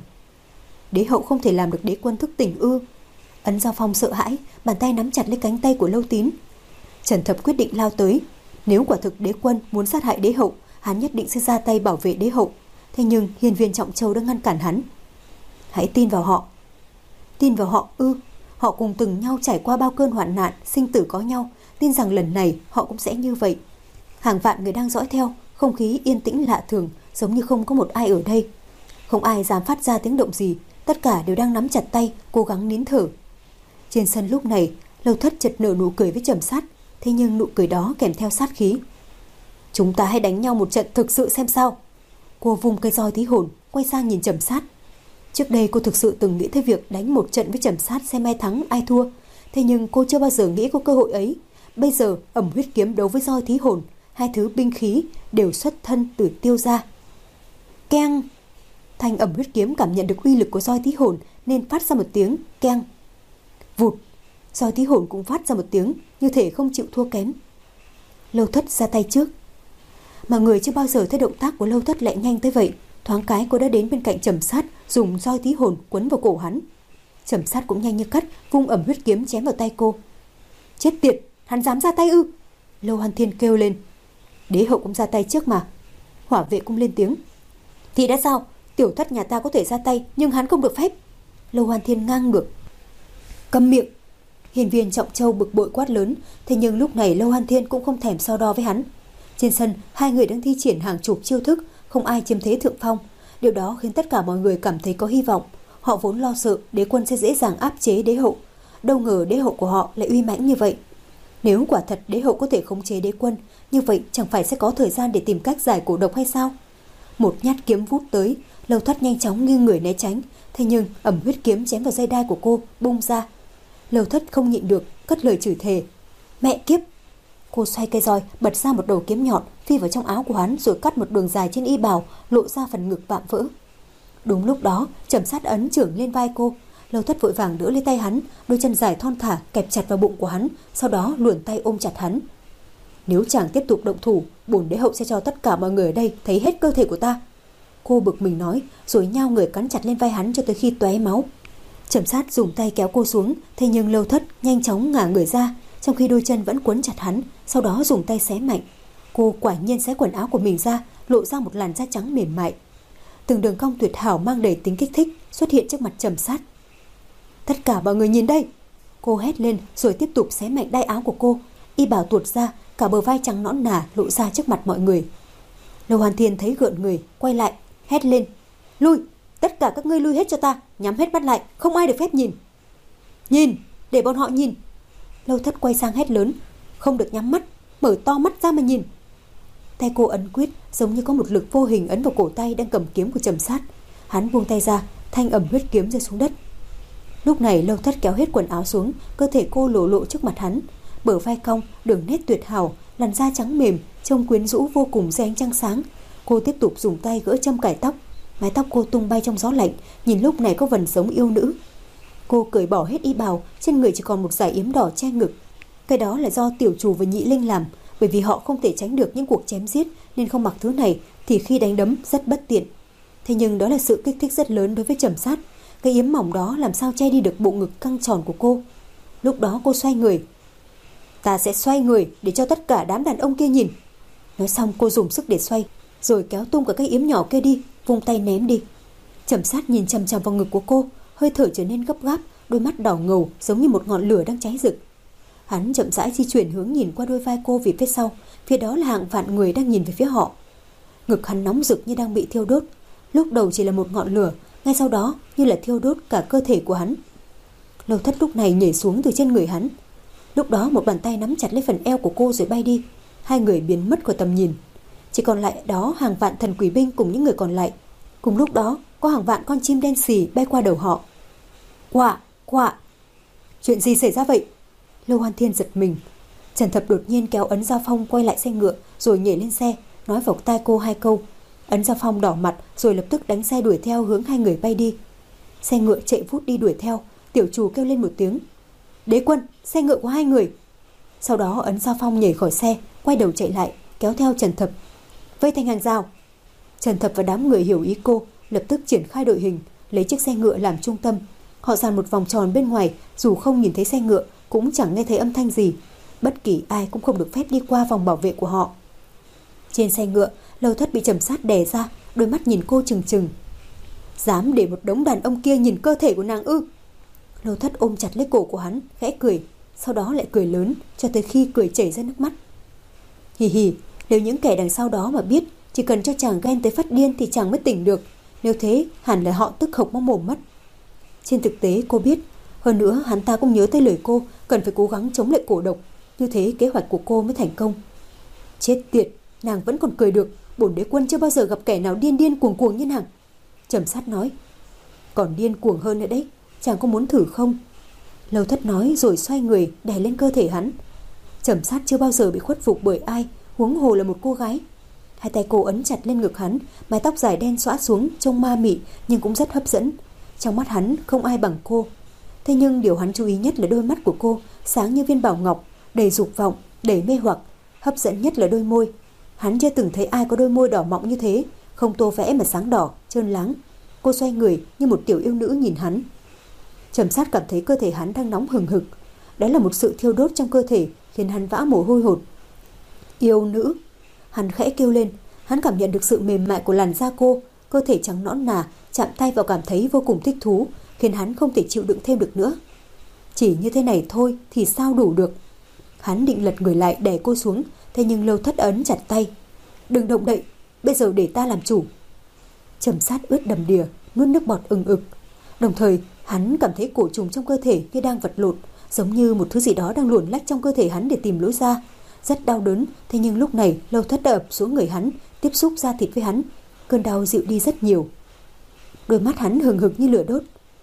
Đế hậu không thể làm được đế quân thức tỉnh ư? Ấn Giao Phong sợ hãi, bàn tay nắm chặt lấy cánh tay của Lâu Tín. Trần Thập quyết định lao tới. Nếu quả thực đế quân muốn sát hại đế hậu, hắn nhất định sẽ ra tay bảo vệ đế hậu. Thế nhưng Hiên Viên Trọng Châu đã ngăn cản hắn. Hãy tin vào họ. Tin vào họ ư? Họ cùng từng nhau trải qua bao cơn hoạn nạn, sinh tử có nhau. Tin rằng lần này họ cũng sẽ như vậy. Hàng vạn người đang dõi theo, không khí yên tĩnh lạ thường, giống như không có một ai ở đây. Không ai dám phát ra tiếng động gì, tất cả đều đang nắm chặt tay, cố gắng nín thở. Trên sân lúc này, Lâu Thất chợt nở nụ cười với Trầm Sát, thế nhưng nụ cười đó kèm theo sát khí. Chúng ta hãy đánh nhau một trận thực sự xem sao. Cô vung cây roi tí hồn, quay sang nhìn Trầm Sát. Trước đây cô thực sự từng nghĩ tới việc đánh một trận với Trầm Sát xem ai thắng ai thua, thế nhưng cô chưa bao giờ nghĩ có cơ hội ấy. Bây giờ ẩm huyết kiếm đấu với roi thí hồn, hai thứ binh khí đều xuất thân từ Tiêu gia. Keng! Thanh ẩm huyết kiếm cảm nhận được uy lực của roi thí hồn nên phát ra một tiếng keng. Vụt! Roi thí hồn cũng phát ra một tiếng, như thể không chịu thua kém. Lâu Thất ra tay trước. Mà người chưa bao giờ thấy động tác của Lâu Thất lại nhanh tới vậy. Thoáng cái cô đã đến bên cạnh Trầm Sát, dùng roi thí hồn quấn vào cổ hắn. Trầm Sát cũng nhanh như cắt, vung ẩm huyết kiếm chém vào tay cô. Chết tiệt, hắn dám ra tay ư? Lâu Hoan Thiên kêu lên. Đế hậu cũng ra tay trước mà. Hỏa vệ cũng lên tiếng. Thì đã sao? Tiểu Thất nhà ta có thể ra tay, nhưng hắn không được phép. Lâu Hoan Thiên ngang ngược. Câm miệng! Hiền viên Trọng Châu bực bội quát lớn, thế nhưng lúc này Lâu Hoan Thiên cũng không thèm so đo với hắn. Trên sân, hai người đang thi triển hàng chục chiêu thức, không ai chiếm thế thượng phong. Điều đó khiến tất cả mọi người cảm thấy có hy vọng. Họ vốn lo sợ đế quân sẽ dễ dàng áp chế đế hậu, đâu ngờ đế hậu của họ lại uy mãnh như vậy. Nếu quả thật đế hậu có thể khống chế đế quân, như vậy chẳng phải sẽ có thời gian để tìm cách giải cổ độc hay sao? Một nhát kiếm vút tới, Lâu Thất nhanh chóng nghiêng người né tránh, thế nhưng ẩm huyết kiếm chém vào dây đai của cô bung ra. Lâu Thất không nhịn được, cất lời chửi thề. Mẹ kiếp! Cô xoay cây roi, bật ra một đầu kiếm nhọn, phi vào trong áo của hắn rồi cắt một đường dài trên y bào, lộ ra phần ngực vạm vỡ. Đúng lúc đó, Trầm Sát ấn trưởng lên vai cô. Lâu Thất vội vàng đỡ lấy tay hắn, đôi chân dài thon thả kẹp chặt vào bụng của hắn, sau đó luồn tay ôm chặt hắn. Nếu chàng tiếp tục động thủ, bổn đế hậu sẽ cho tất cả mọi người ở đây thấy hết cơ thể của ta. Cô bực mình nói, rồi nhao người cắn chặt lên vai hắn cho tới khi tóe máu. Trầm Sát dùng tay kéo cô xuống, thế nhưng Lâu Thất nhanh chóng ngả người ra, trong khi đôi chân vẫn quấn chặt hắn, sau đó dùng tay xé mạnh. Cô quả nhiên xé quần áo của mình ra, lộ ra một làn da trắng mềm mại. Từng đường cong tuyệt hảo mang đầy tính kích thích xuất hiện trước mặt Trầm Sát. Tất cả mọi người nhìn đây! Cô hét lên rồi tiếp tục xé mạnh đai áo của cô. Y bào tuột ra, cả bờ vai trắng nõn nà lộ ra trước mặt mọi người. Lâu Hoàn Thiên thấy gợn người, quay lại, hét lên. Lui! Tất cả các ngươi lui hết cho ta, nhắm hết mắt lại, không ai được phép nhìn. Nhìn! Để bọn họ nhìn! Lâu Thất quay sang hét lớn. Không được nhắm mắt, mở to mắt ra mà nhìn. Tay cô ấn quyết, giống như có một lực vô hình ấn vào cổ tay đang cầm kiếm của Trầm Sát. Hắn buông tay ra, thanh ẩm huyết kiếm rơi xuống đất. Lúc này Lâu Thất kéo hết quần áo xuống, cơ thể cô lộ lộ trước mặt hắn. Bờ vai cong, đường nét tuyệt hảo, làn da trắng mềm, trông quyến rũ vô cùng dưới ánh trăng sáng. Cô tiếp tục dùng tay gỡ châm cài tóc. Mái tóc cô tung bay trong gió lạnh, nhìn lúc này có vần giống yêu nữ. Cô cởi bỏ hết y bào, trên người chỉ còn một dải yếm đỏ che ngực. Cái đó là do tiểu chủ và nhị linh làm, bởi vì họ không thể tránh được những cuộc chém giết nên không mặc thứ này thì khi đánh đấm rất bất tiện. Thế nhưng đó là sự kích thích rất lớn đối với Trầm Sát. Cái yếm mỏng đó làm sao che đi được bộ ngực căng tròn của cô. Lúc đó cô xoay người. Ta sẽ xoay người để cho tất cả đám đàn ông kia nhìn. Nói xong cô dùng sức để xoay, rồi kéo tung cả cái yếm nhỏ kia đi, vung tay ném đi. Trầm Sát nhìn chằm chằm vào ngực của cô, hơi thở trở nên gấp gáp, đôi mắt đỏ ngầu giống như một ngọn lửa đang cháy rực. Hắn chậm rãi di chuyển hướng nhìn qua đôi vai cô về phía sau, phía đó là hàng vạn người đang nhìn về phía họ. Ngực hắn nóng rực như đang bị thiêu đốt, lúc đầu chỉ là một ngọn lửa, ngay sau đó như là thiêu đốt cả cơ thể của hắn. Lâu Thất lúc này nhảy xuống từ trên người hắn. Lúc đó một bàn tay nắm chặt lấy phần eo của cô rồi bay đi. Hai người biến mất khỏi tầm nhìn. Chỉ còn lại đó hàng vạn thần quỷ binh cùng những người còn lại. Cùng lúc đó có hàng vạn con chim đen xì bay qua đầu họ. Quạ, quạ! Chuyện gì xảy ra vậy? Lâu Hoan Thiên giật mình. Trần Thập đột nhiên kéo Ấn Giao Phong quay lại xe ngựa rồi nhảy lên xe, nói vào tai cô hai câu. Ấn Giao Phong đỏ mặt rồi lập tức đánh xe đuổi theo hướng hai người bay đi. Xe ngựa chạy vút đi đuổi theo. Tiểu chủ kêu lên một tiếng. Đế quân, xe ngựa của hai người. Sau đó Ấn Giao Phong nhảy khỏi xe, quay đầu chạy lại, kéo theo Trần Thập. Vây thành hàng rào. Trần Thập và đám người hiểu ý cô, lập tức triển khai đội hình, lấy chiếc xe ngựa làm trung tâm. Họ dàn một vòng tròn bên ngoài, dù không nhìn thấy xe ngựa cũng chẳng nghe thấy âm thanh gì. Bất kỳ ai cũng không được phép đi qua vòng bảo vệ của họ. Trên xe ngựa, Lâu Thất bị Trầm Sát đè ra, đôi mắt nhìn cô trừng trừng. Dám để một đống đàn ông kia nhìn cơ thể của nàng ư? Lâu Thất ôm chặt lấy cổ của hắn, khẽ cười, sau đó lại cười lớn cho tới khi cười chảy ra nước mắt. Hì hì, Nếu những kẻ đằng sau đó mà biết chỉ cần cho chàng ghen tới phát điên thì chàng mới tỉnh được. Nếu thế hẳn là họ tức hộc máu mồm mất. Trên thực tế cô biết, hơn nữa hắn ta cũng nhớ tới lời cô cần phải cố gắng chống lại cổ độc. Như thế kế hoạch của cô mới thành công. Chết tiệt, nàng vẫn còn cười được. Bổn đế quân chưa bao giờ gặp kẻ nào điên điên cuồng cuồng như nàng. Trầm Sát nói. Còn điên cuồng hơn nữa đấy, chàng có muốn thử không? Lâu Thất nói rồi xoay người đè lên cơ thể hắn. Trầm Sát chưa bao giờ bị khuất phục bởi ai, huống hồ là một cô gái. Hai tay cô ấn chặt lên ngực hắn, mái tóc dài đen xõa xuống trông ma mị nhưng cũng rất hấp dẫn. Trong mắt hắn không ai bằng cô. Thế nhưng điều hắn chú ý nhất là đôi mắt của cô, sáng như viên bảo ngọc, đầy dục vọng, đầy mê hoặc. Hấp dẫn nhất là đôi môi. Hắn chưa từng thấy ai có đôi môi đỏ mọng như thế, không tô vẽ mà sáng đỏ, trơn láng. Cô xoay người như một tiểu yêu nữ nhìn hắn. Trầm Sát cảm thấy cơ thể hắn đang nóng hừng hực. Đó là một sự thiêu đốt trong cơ thể khiến hắn vã mồ hôi hột. Yêu nữ. Hắn khẽ kêu lên. Hắn cảm nhận được sự mềm mại của làn da cô, cơ thể trắng nõn nà, chạm tay vào cảm thấy vô cùng thích thú, khiến hắn không thể chịu đựng thêm được nữa. Chỉ như thế này thôi thì sao đủ được. Hắn định lật người lại đè cô xuống, thế nhưng Lâu Thất ấn chặt tay. Đừng động đậy, bây giờ để ta làm chủ. Trầm Sát ướt đầm đìa, nuốt nước bọt ừng ực. Đồng thời hắn cảm thấy cổ trùng trong cơ thể như đang vật lộn, giống như một thứ gì đó đang luồn lách trong cơ thể hắn để tìm lối ra. Rất đau đớn, thế nhưng lúc này Lâu Thất đã ập xuống người hắn, tiếp xúc da thịt với hắn. Cơn đau dịu đi rất nhiều. Đôi mắt hắn hừng hực như lửa đốt.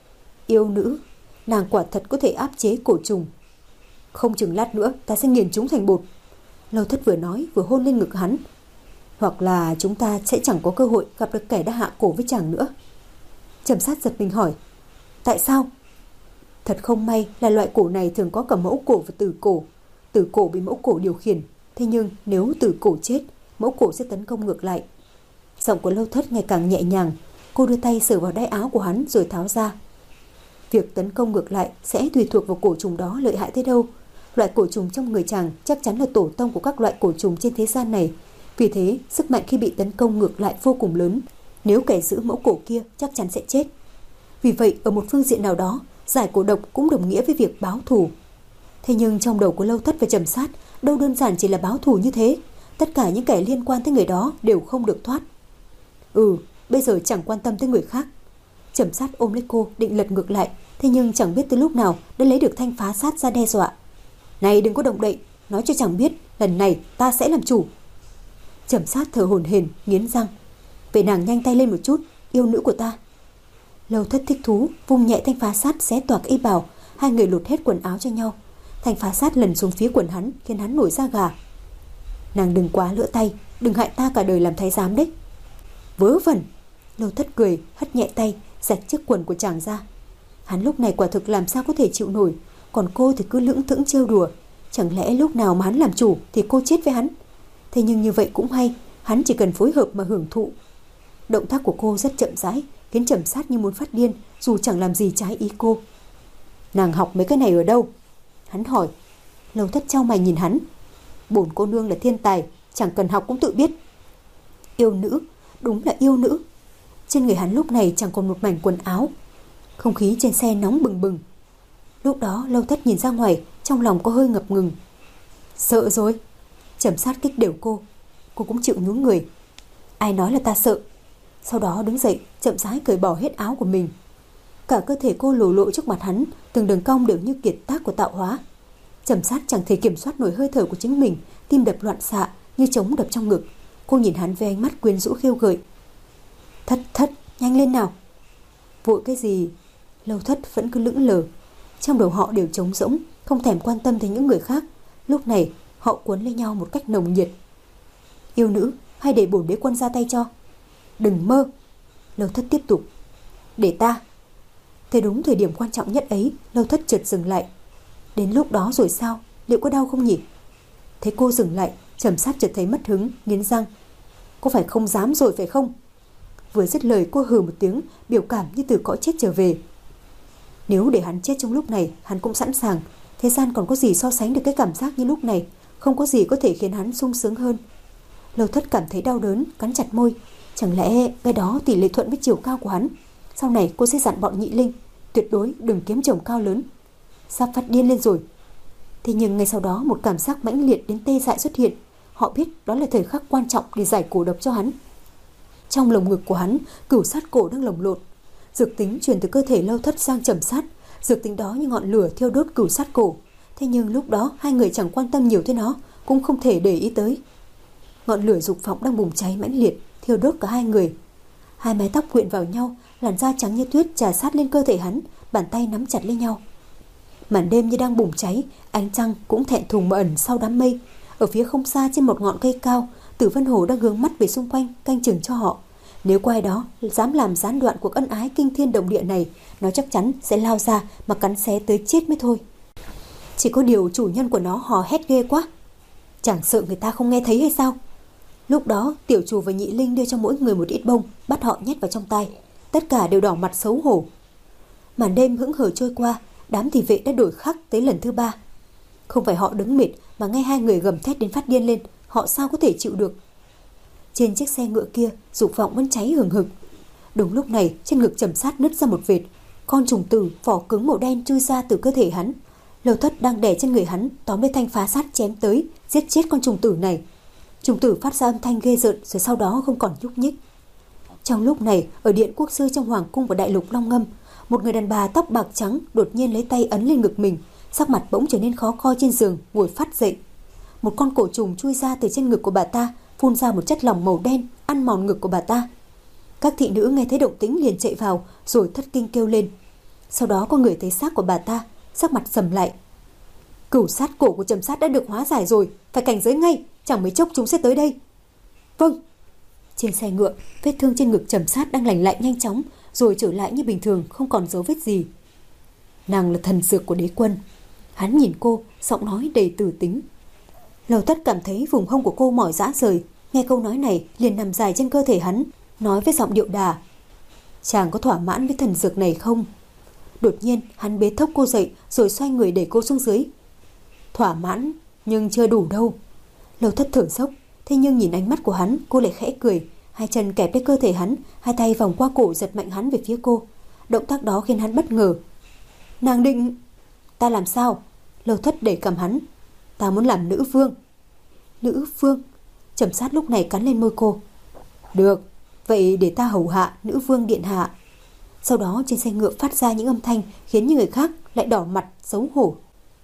Yêu nữ, nàng quả thật có thể áp chế cổ trùng. Không chừng lát nữa ta sẽ nghiền chúng thành bột. Lâu Thất vừa nói vừa hôn lên ngực hắn. Hoặc là chúng ta sẽ chẳng có cơ hội gặp được kẻ đã hạ cổ với chàng nữa. Trầm Sát giật mình hỏi. Tại sao? Thật không may là loại cổ này thường có cả mẫu cổ và tử cổ. Tử cổ bị mẫu cổ điều khiển. Thế nhưng nếu tử cổ chết, mẫu cổ sẽ tấn công ngược lại. Giọng của Lâu Thất ngày càng nhẹ nhàng. Cô đưa tay sờ vào đai áo của hắn rồi tháo ra. Việc tấn công ngược lại sẽ tùy thuộc vào cổ trùng đó lợi hại tới đâu. Loại cổ trùng trong người chàng chắc chắn là tổ tông của các loại cổ trùng trên thế gian này. Vì thế sức mạnh khi bị tấn công ngược lại vô cùng lớn. Nếu kẻ giữ mẫu cổ kia chắc chắn sẽ chết. Vì vậy ở một phương diện nào đó, giải cổ độc cũng đồng nghĩa với việc báo thù. Thế nhưng trong đầu của Lâu Thất và Trầm Sát đâu đơn giản chỉ là báo thù như thế. Tất cả những kẻ liên quan tới người đó đều không được thoát. Ừ, bây giờ chẳng quan tâm tới người khác. Trầm Sát ôm lấy cô định lật ngược lại, thế nhưng chẳng biết từ lúc nào đã lấy được thanh phá sát ra đe dọa. Này đừng có động đậy, nói cho chàng biết lần này ta sẽ làm chủ. Trầm Sát thở hổn hển nghiến răng. Vậy nàng nhanh tay lên một chút, yêu nữ của ta. Lâu Thất thích thú vung nhẹ thanh phá sát xé toạc y bào. Hai người lột hết quần áo cho nhau. Thanh phá sát lần xuống phía quần hắn khiến hắn nổi da gà. Nàng đừng quá lỡ tay, đừng hại ta cả đời làm thái giám đấy. Vớ vẩn. Lâu Thất cười hất nhẹ tay rạch chiếc quần của chàng ra. Hắn lúc này quả thực làm sao có thể chịu nổi. Còn cô thì cứ lững thững trêu đùa. Chẳng lẽ lúc nào mà hắn làm chủ thì cô chết với hắn. Thế nhưng như vậy cũng hay, hắn chỉ cần phối hợp mà hưởng thụ. Động tác của cô rất chậm rãi, khiến Trầm Sát như muốn phát điên, dù chẳng làm gì trái ý cô. Nàng học mấy cái này ở đâu? Hắn hỏi. Lâu Thất chau mày nhìn hắn. Bổn cô nương là thiên tài, chẳng cần học cũng tự biết. Yêu nữ, đúng là yêu nữ. Trên người hắn lúc này chẳng còn một mảnh quần áo. Không khí trên xe nóng bừng bừng. Lúc đó Lâu Thất nhìn ra ngoài, trong lòng có hơi ngập ngừng. Sợ rồi. Trầm Sát kích đều cô. Cô cũng chịu nhún người. Ai nói là ta sợ. Sau đó đứng dậy chậm rãi cởi bỏ hết áo của mình. Cả cơ thể cô lồ lộ trước mặt hắn, từng đường cong đều như kiệt tác của tạo hóa. Trầm Sát chẳng thể kiểm soát nổi hơi thở của chính mình, tim đập loạn xạ như trống đập trong ngực. Cô nhìn hắn với ánh mắt quyến rũ khiêu gợi. Thất thất, nhanh lên nào. Vội cái gì? Lâu Thất vẫn cứ lững lờ. Trong đầu họ đều trống rỗng, không thèm quan tâm tới những người khác. Lúc này họ cuốn lấy nhau một cách nồng nhiệt. Yêu nữ, hay để bổn đế quân ra tay cho? Đừng mơ. Lâu Thất tiếp tục. Để ta. Thế đúng thời điểm quan trọng nhất ấy, Lâu Thất chợt dừng lại. Đến lúc đó rồi sao? Liệu có đau không nhỉ? Thấy cô dừng lại, Trầm Sát chợt thấy mất hứng, nghiến răng. Có phải không dám rồi phải không? Vừa dứt lời cô hừ một tiếng, biểu cảm như từ cõi chết trở về. Nếu để hắn chết trong lúc này, hắn cũng sẵn sàng. Thế gian còn có gì so sánh được cái cảm giác như lúc này. Không có gì có thể khiến hắn sung sướng hơn. Lâu Thất cảm thấy đau đớn, cắn chặt môi. Chẳng lẽ cái đó tỷ lệ thuận với chiều cao của hắn? Sau này cô sẽ dặn bọn Nhị Linh tuyệt đối đừng kiếm chồng cao lớn. Sắp phát điên lên rồi. Thế nhưng ngay sau đó một cảm giác mãnh liệt đến tê dại xuất hiện. Họ biết đó là thời khắc quan trọng để giải cổ độc cho hắn. Trong lồng ngực của hắn, cửu sát cổ đang lồng lộn. Dược tính truyền từ cơ thể Lâu Thất sang Trầm Sát. Dược tính đó như ngọn lửa thiêu đốt cửu sát cổ. Thế nhưng lúc đó hai người chẳng quan tâm nhiều tới nó, cũng không thể để ý tới. Ngọn lửa dục vọng đang bùng cháy mãnh liệt, thiêu đốt cả hai người. Hai mái tóc quyện vào nhau, làn da trắng như tuyết trà sát lên cơ thể hắn, bàn tay nắm chặt lên nhau. Màn đêm như đang bùng cháy, ánh trăng cũng thẹn thùng mà ẩn sau đám mây. Ở phía không xa trên một ngọn cây cao, Tử Vân Hồ đang hướng mắt về xung quanh, canh chừng cho họ. Nếu có ai đó dám làm gián đoạn cuộc ân ái kinh thiên động địa này, nó chắc chắn sẽ lao ra mà cắn xé tới chết mới thôi. Chỉ có điều chủ nhân của nó hò hét ghê quá. Chẳng sợ người ta không nghe thấy hay sao? Lúc đó tiểu chủ và nhị linh đưa cho mỗi người một ít bông, bắt họ nhét vào trong tay. Tất cả đều đỏ mặt xấu hổ. Màn đêm hững hờ trôi qua, đám thị vệ đã đổi khắc tới lần thứ ba. Không phải họ đứng mệt, mà nghe hai người gầm thét đến phát điên lên, họ sao có thể chịu được. Trên chiếc xe ngựa kia, dục vọng vẫn cháy hừng hực. Đúng lúc này, trên ngực Trầm Sát nứt ra một vệt. Con trùng tử vỏ cứng màu đen chui ra từ cơ thể hắn. Lâu Thất đang đè trên người hắn, tóm lấy thanh phá sát chém tới, giết chết con trùng tử này. Trùng tử phát ra âm thanh ghê rợn, rồi sau đó không còn nhúc nhích. Trong lúc này, ở điện quốc sư trong hoàng cung và đại lục Long Ngâm, một người đàn bà tóc bạc trắng đột nhiên lấy tay ấn lên ngực mình, sắc mặt bỗng trở nên khó coi trên giường, ngồi phát dậy. Một con cổ trùng chui ra từ trên ngực của bà ta, phun ra một chất lỏng màu đen, ăn mòn ngực của bà ta. Các thị nữ nghe thấy động tĩnh liền chạy vào, rồi thất kinh kêu lên. Sau đó có người thấy xác của bà ta, sắc mặt sầm lại. Cửu sát cổ của Trầm Sát đã được hóa giải rồi, phải cảnh giới ngay, chẳng mấy chốc chúng sẽ tới đây. Vâng. Trên xe ngựa, vết thương trên ngực Trầm Sát đang lành lại nhanh chóng, rồi trở lại như bình thường, không còn dấu vết gì. Nàng là thần dược của đế quân. Hắn nhìn cô, giọng nói đầy tử tính. Lâu Tất cảm thấy vùng hông của cô mỏi rã rời, nghe câu nói này liền nằm dài trên cơ thể hắn, nói với giọng điệu đà. Chàng có thỏa mãn với thần dược này không? Đột nhiên hắn bế thốc cô dậy, rồi xoay người đẩy cô xuống dưới. Thỏa mãn, nhưng chưa đủ đâu. Lâu Thất thở dốc, thế nhưng nhìn ánh mắt của hắn, cô lại khẽ cười, hai chân kẹp lấy cơ thể hắn, hai tay vòng qua cổ giật mạnh hắn về phía cô. Động tác đó khiến hắn bất ngờ. Nàng định... Ta làm sao? Lâu Thất đẩy cầm hắn. Ta muốn làm nữ vương. Nữ vương? Trầm Sát lúc này cắn lên môi cô. Được, vậy để ta hầu hạ nữ vương điện hạ. Sau đó trên xe ngựa phát ra những âm thanh khiến những người khác lại đỏ mặt xấu hổ.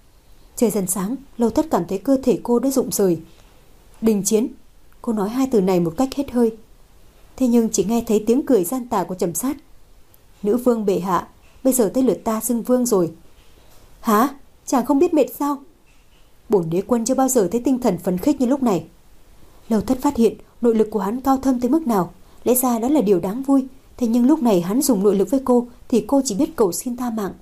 Trời dần sáng, Lâu Thất cảm thấy cơ thể cô đã rụng rời. Đình chiến. Cô nói hai từ này một cách hết hơi. Thế nhưng chỉ nghe thấy tiếng cười gian tà của Trầm Sát. Nữ vương bệ hạ, bây giờ tới lượt ta xưng vương rồi. Hả? Chàng không biết mệt sao? Bổn đế quân chưa bao giờ thấy tinh thần phấn khích như lúc này. Lâu Thất phát hiện nội lực của hắn cao thâm tới mức nào. Lẽ ra đó là điều đáng vui. Thế nhưng lúc này hắn dùng nội lực với cô thì cô chỉ biết cầu xin tha mạng.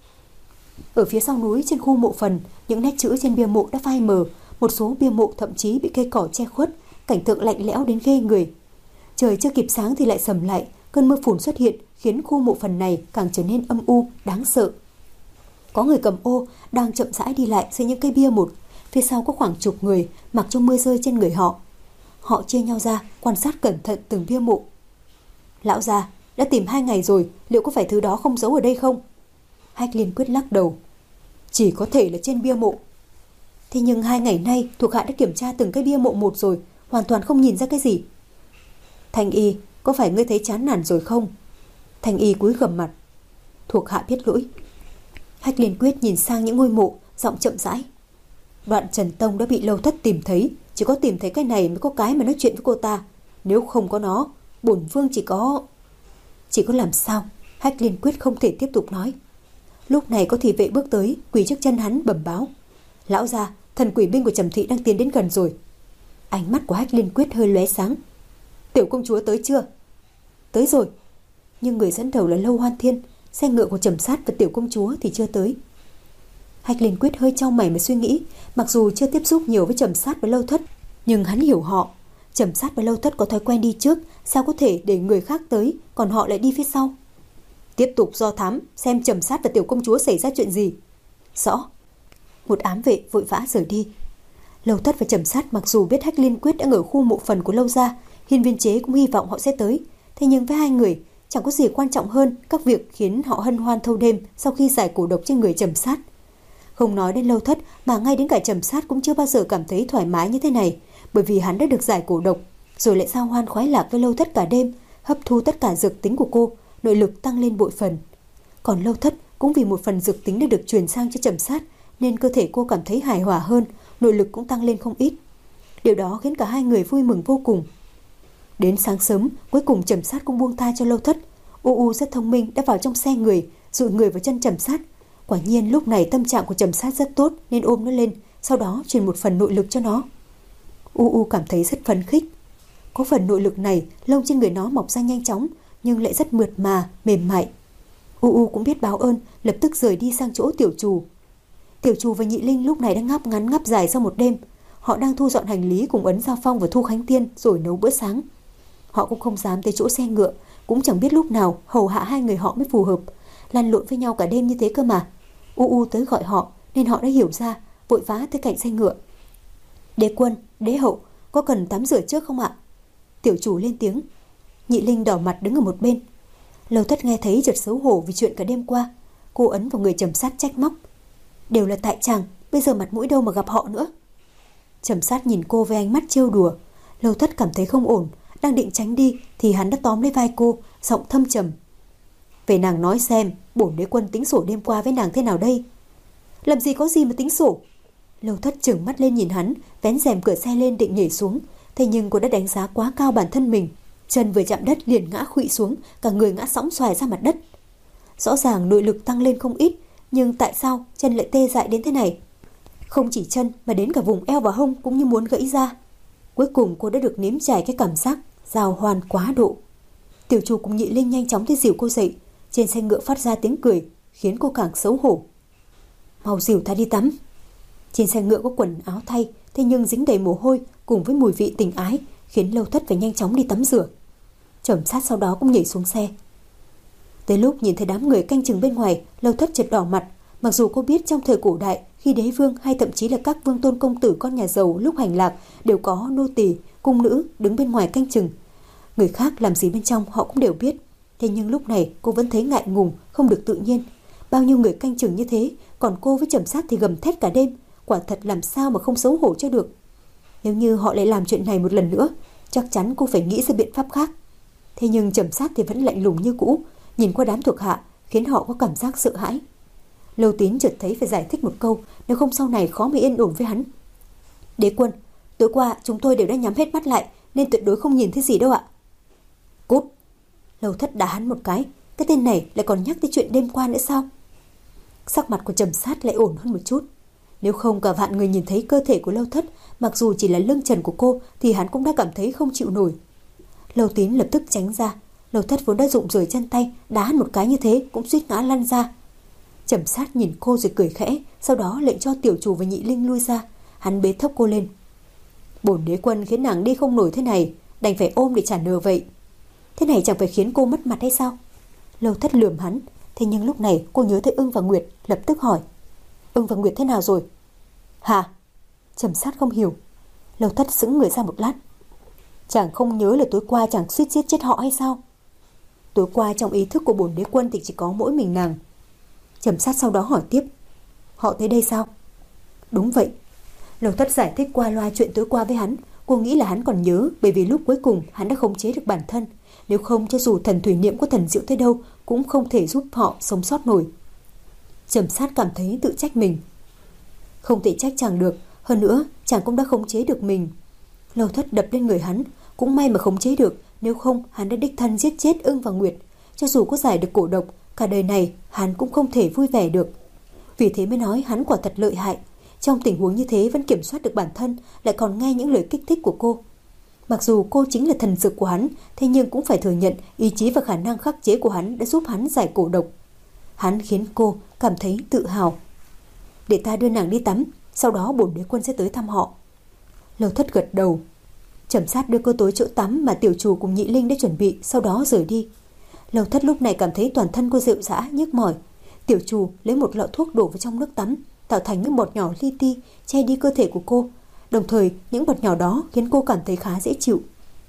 Ở phía sau núi trên khu mộ phần, những nét chữ trên bia mộ đã phai mờ. Một số bia mộ thậm chí bị cây cỏ che khuất. Cảnh tượng lạnh lẽo đến ghê người. Trời chưa kịp sáng thì lại sầm lại. Cơn mưa phùn xuất hiện khiến khu mộ phần này càng trở nên âm u, đáng sợ. Có người cầm ô đang chậm rãi đi lại giữa những cây bia một. Phía sau có khoảng chục người mặc cho mưa rơi trên người họ. Họ chia nhau ra quan sát cẩn thận từng bia mộ. Lão già, đã tìm hai ngày rồi, liệu có phải thứ đó không giấu ở đây không? Hách Liên quyết lắc đầu. Chỉ có thể là trên bia mộ. Thế nhưng hai ngày nay thuộc hạ đã kiểm tra từng cái bia mộ một rồi, hoàn toàn không nhìn ra cái gì. Thanh Y, có phải ngươi thấy chán nản rồi không? Thanh Y cúi gằm mặt. Thuộc hạ biết lỗi. Hách Liên quyết nhìn sang những ngôi mộ, giọng chậm rãi. Đoạn Trần Tông đã bị Lâu Thất tìm thấy, chỉ có tìm thấy cái này mới có cái mà nói chuyện với cô ta. Nếu không có nó, bổn vương chỉ có... Chỉ có làm sao? Hách Liên quyết không thể tiếp tục nói. Lúc này có thị vệ bước tới, quỳ trước chân hắn bẩm báo. Lão gia, thần quỷ binh của Trầm thị đang tiến đến gần rồi. Ánh mắt của Hách Liên quyết hơi lóe sáng. Tiểu công chúa tới chưa? Tới rồi. Nhưng người dẫn đầu là Lâu Hoan Thiên, xe ngựa của Trầm Sát và tiểu công chúa thì chưa tới. Hách Liên quyết hơi chau mày mà suy nghĩ. Mặc dù chưa tiếp xúc nhiều với Trầm Sát và Lâu Thất, nhưng hắn hiểu họ. Trầm Sát và Lâu Thất có thói quen đi trước, sao có thể để người khác tới, còn họ lại đi phía sau. Tiếp tục do thám, xem Trầm Sát và tiểu công chúa xảy ra chuyện gì. Rõ. Một ám vệ vội vã rời đi. Lâu Thất và Trầm Sát mặc dù biết Hách Liên quyết đã ở khu mộ phần của Lâu gia, Hiên Viên Chế cũng hy vọng họ sẽ tới. Thế nhưng với hai người, chẳng có gì quan trọng hơn các việc khiến họ hân hoan thâu đêm sau khi giải cổ độc trên người Trầm Sát. Không nói đến Lâu Thất, mà ngay đến cả Trầm Sát cũng chưa bao giờ cảm thấy thoải mái như thế này, bởi vì hắn đã được giải cổ độc, rồi lại giao hoan khoái lạc với Lâu Thất cả đêm, hấp thu tất cả dược tính của cô, nội lực tăng lên bội phần. Còn Lâu Thất cũng vì một phần dược tính đã được truyền sang cho Trầm Sát, nên cơ thể cô cảm thấy hài hòa hơn, nội lực cũng tăng lên không ít. Điều đó khiến cả hai người vui mừng vô cùng. Đến sáng sớm, cuối cùng Trầm Sát cũng buông tha cho Lâu Thất. U U rất thông minh, đã vào trong xe người, dụi người vào chân Trầm Sát. Quả nhiên lúc này tâm trạng của Trầm Sát rất tốt nên ôm nó lên, sau đó truyền một phần nội lực cho nó. U U cảm thấy rất phấn khích. Có phần nội lực này, lông trên người nó mọc ra nhanh chóng, nhưng lại rất mượt mà, mềm mại. U U cũng biết báo ơn, lập tức rời đi sang chỗ Tiểu Trù. Tiểu Trù và Nhị Linh lúc này đang ngáp ngắn ngáp dài sau một đêm. Họ đang thu dọn hành lý cùng Ấn Giao Phong và Thu Khánh Tiên rồi nấu bữa sáng. Họ cũng không dám tới chỗ xe ngựa, cũng chẳng biết lúc nào hầu hạ hai người họ mới phù hợp. Lăn lộn với nhau cả đêm như thế cơ mà. U U tới gọi họ nên họ đã hiểu ra, vội vã tới cạnh xe ngựa. Đế quân, đế hậu, có cần tắm rửa trước không ạ? Tiểu Chủ lên tiếng. Nhị Linh đỏ mặt đứng ở một bên. Lâu Thất nghe thấy chợt xấu hổ vì chuyện cả đêm qua. Cô ấn vào người Trầm Sát trách móc. Đều là tại chàng, bây giờ mặt mũi đâu mà gặp họ nữa. Trầm Sát nhìn cô với ánh mắt trêu đùa. Lâu Thất cảm thấy không ổn, đang định tránh đi thì hắn đã tóm lấy vai cô, giọng thâm trầm. Về nàng nói xem, bổn đế quân tính sổ đêm qua với nàng thế nào đây? Làm gì có gì mà tính sổ? Lâu Thất trừng mắt lên nhìn hắn, vén rèm cửa xe lên định nhảy xuống, thế nhưng cô đã đánh giá quá cao bản thân mình, chân vừa chạm đất liền ngã khuỵu xuống, cả người ngã sõng xoài ra mặt đất. Rõ ràng nội lực tăng lên không ít, nhưng tại sao chân lại tê dại đến thế này? Không chỉ chân mà đến cả vùng eo và hông cũng như muốn gãy ra. Cuối cùng cô đã được nếm trải cái cảm giác giao hoan quá độ. Tiểu Chủ cùng Nhị Linh nhanh chóng tới dìu cô dậy. Trên xe ngựa phát ra tiếng cười, khiến cô càng xấu hổ. Mau dìu ta đi tắm. Trên xe ngựa có quần áo thay, thế nhưng dính đầy mồ hôi cùng với mùi vị tình ái, khiến Lâu Thất phải nhanh chóng đi tắm rửa. Trầm Sát sau đó cũng nhảy xuống xe. Tới lúc nhìn thấy đám người canh chừng bên ngoài, Lâu Thất chợt đỏ mặt. Mặc dù cô biết trong thời cổ đại, khi đế vương hay thậm chí là các vương tôn công tử con nhà giàu lúc hành lạc đều có nô tỳ, cung nữ đứng bên ngoài canh chừng. Người khác làm gì bên trong họ cũng đều biết. Thế nhưng lúc này cô vẫn thấy ngại ngùng, không được tự nhiên. Bao nhiêu người canh chừng như thế, còn cô với Trầm Sát thì gầm thét cả đêm. Quả thật làm sao mà không xấu hổ cho được. Nếu như họ lại làm chuyện này một lần nữa, chắc chắn cô phải nghĩ ra biện pháp khác. Thế nhưng Trầm Sát thì vẫn lạnh lùng như cũ, nhìn qua đám thuộc hạ khiến họ có cảm giác sợ hãi. Lâu Tín chợt thấy phải giải thích một câu, nếu không sau này khó mà yên ổn với hắn. Đế quân, tối qua chúng tôi đều đã nhắm hết mắt lại nên tuyệt đối không nhìn thấy gì đâu ạ. Cút! Lâu Thất đá hắn một cái. Cái tên này lại còn nhắc tới chuyện đêm qua nữa sao? Sắc mặt của Trầm Sát lại ổn hơn một chút. Nếu không cả vạn người nhìn thấy cơ thể của Lâu Thất, mặc dù chỉ là lưng trần của cô, thì hắn cũng đã cảm thấy không chịu nổi. Lâu Tín lập tức tránh ra. Lâu Thất vốn đã rụng rời chân tay, đá hắn một cái như thế cũng suýt ngã lăn ra. Trầm Sát nhìn cô rồi cười khẽ, sau đó lệnh cho Tiểu Chủ và Nhị Linh lui ra. Hắn bế thốc cô lên. Bổn đế quân khiến nàng đi không nổi thế này, đành phải ôm để trả nợ vậy. Thế này chẳng phải khiến cô mất mặt hay sao? Lâu Thất lườm hắn. Thế nhưng lúc này cô nhớ tới Ưng và Nguyệt, lập tức hỏi. Ưng và Nguyệt thế nào rồi? Hả? Trầm Sát không hiểu. Lâu Thất sững người ra một lát. Chàng không nhớ là tối qua chàng suýt giết chết họ hay sao? Tối qua trong ý thức của bổn đế quân thì chỉ có mỗi mình nàng. Trầm Sát sau đó hỏi tiếp. Họ tới đây sao? Đúng vậy. Lâu Thất giải thích qua loa chuyện tối qua với hắn. Cô nghĩ là hắn còn nhớ, bởi vì lúc cuối cùng hắn đã khống chế được bản thân. Nếu không, cho dù thần thủy niệm của thần diệu tới đâu cũng không thể giúp họ sống sót nổi. Trầm Sát cảm thấy tự trách mình. Không thể trách chàng được, hơn nữa chàng cũng đã khống chế được mình. Lâu Thất đập lên người hắn. Cũng may mà khống chế được, nếu không hắn đã đích thân giết chết Ưng và Nguyệt. Cho dù có giải được cổ độc, cả đời này hắn cũng không thể vui vẻ được. Vì thế mới nói hắn quả thật lợi hại. Trong tình huống như thế vẫn kiểm soát được bản thân, lại còn nghe những lời kích thích của cô. Mặc dù cô chính là thần dược của hắn, thế nhưng cũng phải thừa nhận ý chí và khả năng khắc chế của hắn đã giúp hắn giải cổ độc. Hắn khiến cô cảm thấy tự hào. Để ta đưa nàng đi tắm, sau đó bổn đế quân sẽ tới thăm họ. Lâu Thất gật đầu. Trầm Sát đưa cô tới chỗ tắm mà Tiểu Chủ cùng Nhị Linh đã chuẩn bị, sau đó rời đi. Lâu Thất lúc này cảm thấy toàn thân cô rệu rã, nhức mỏi. Tiểu Chủ lấy một lọ thuốc đổ vào trong nước tắm, tạo thành những bọt nhỏ li ti che đi cơ thể của cô. Đồng thời những bọt nhỏ đó khiến cô cảm thấy khá dễ chịu.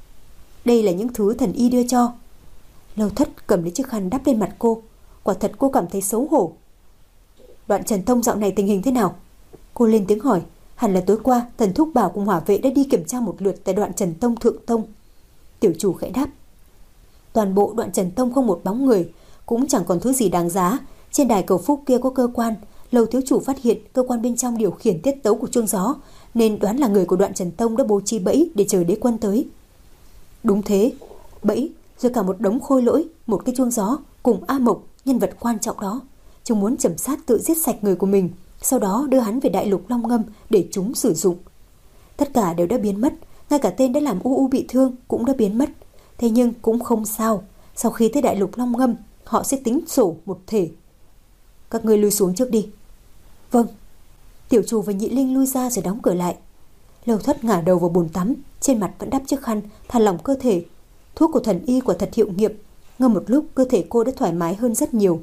Đây là những thứ thần y đưa cho. Lâu Thất cầm lấy chiếc khăn đắp lên mặt cô. Quả thật cô cảm thấy xấu hổ. Đoạn Trần Tông dạo này tình hình thế nào? Cô lên tiếng hỏi. Hẳn là tối qua Tần Thúc Bảo cùng hỏa vệ đã đi kiểm tra một lượt tại đoạn Trần Tông Thượng Tông. Tiểu chủ khẽ đáp. Toàn bộ đoạn Trần Tông không một bóng người, cũng chẳng còn thứ gì đáng giá. Trên đài cầu phúc kia có cơ quan, Lầu thiếu chủ phát hiện cơ quan bên trong điều khiển tiết tấu của chuông gió, nên đoán là người của đoạn Trần Tông đã bố trí bẫy để chờ đế quân tới. Đúng thế, bẫy rồi cả một đống khôi lỗi, một cái chuông gió cùng A Mộc, nhân vật quan trọng đó. Chúng muốn Trầm Sát tự giết sạch người của mình, sau đó đưa hắn về đại lục Long Ngâm để chúng sử dụng. Tất cả đều đã biến mất, ngay cả tên đã làm U U bị thương cũng đã biến mất. Thế nhưng cũng không sao, sau khi tới đại lục Long Ngâm, họ sẽ tính sổ một thể. Các ngươi lui xuống trước đi. Vâng. Tiểu chủ và Nhị Linh lui ra rồi đóng cửa lại. Lâu Thất ngả đầu vào bồn tắm, trên mặt vẫn đắp chiếc khăn, thả lỏng cơ thể. Thuốc của thần y quả thật hiệu nghiệm, ngâm một lúc cơ thể cô đã thoải mái hơn rất nhiều.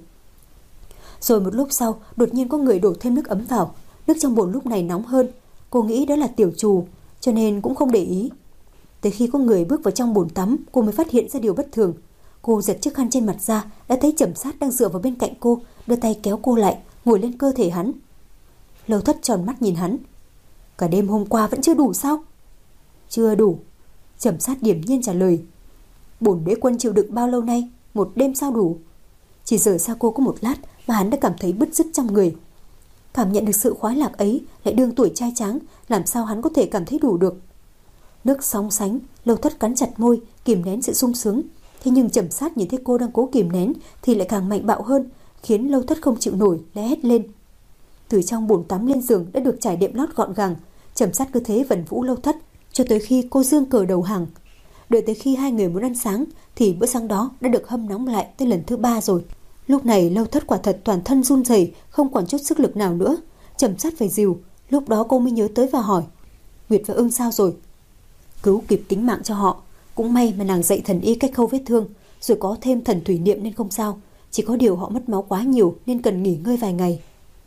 Rồi một lúc sau, đột nhiên có người đổ thêm nước ấm vào. Nước trong bồn lúc này nóng hơn. Cô nghĩ đó là tiểu chủ, cho nên cũng không để ý. Tới khi có người bước vào trong bồn tắm, cô mới phát hiện ra điều bất thường. Cô giật chiếc khăn trên mặt ra, đã thấy Trầm Sát đang dựa vào bên cạnh cô, đưa tay kéo cô lại, ngồi lên cơ thể hắn. Lâu Thất tròn mắt nhìn hắn. Cả đêm hôm qua vẫn chưa đủ sao? Chưa đủ. Trầm Sát điềm nhiên trả lời. Bổn đế quân chịu đựng bao lâu nay, một đêm sao đủ? Chỉ rời xa cô có một lát mà hắn đã cảm thấy bứt rứt trong người. Cảm nhận được sự khoái lạc ấy, lại đương tuổi trai tráng, làm sao hắn có thể cảm thấy đủ được? Nước sóng sánh, Lâu Thất cắn chặt môi, kìm nén sự sung sướng. Thế nhưng Trầm Sát nhìn thấy cô đang cố kìm nén thì lại càng mạnh bạo hơn, khiến Lâu Thất không chịu nổi, lé hét lên. Từ trong bồn tắm lên giường đã được trải đệm lót gọn gàng, Trầm Sát cứ thế vần vũ Lâu Thất cho tới khi cô dương cờ đầu hàng. Đợi tới khi hai người muốn ăn sáng thì bữa sáng đó đã được hâm nóng lại tới lần thứ ba rồi. Lúc này Lâu Thất quả thật toàn thân run rẩy, không còn chút sức lực nào nữa. Trầm Sát phải dìu. Lúc đó cô mới nhớ tới và hỏi: Nguyệt và Ưng sao rồi? Cứu kịp tính mạng cho họ. Cũng may mà nàng dạy thần y cách khâu vết thương, rồi có thêm thần thủy niệm nên không sao. Chỉ có điều họ mất máu quá nhiều nên cần nghỉ ngơi vài ngày.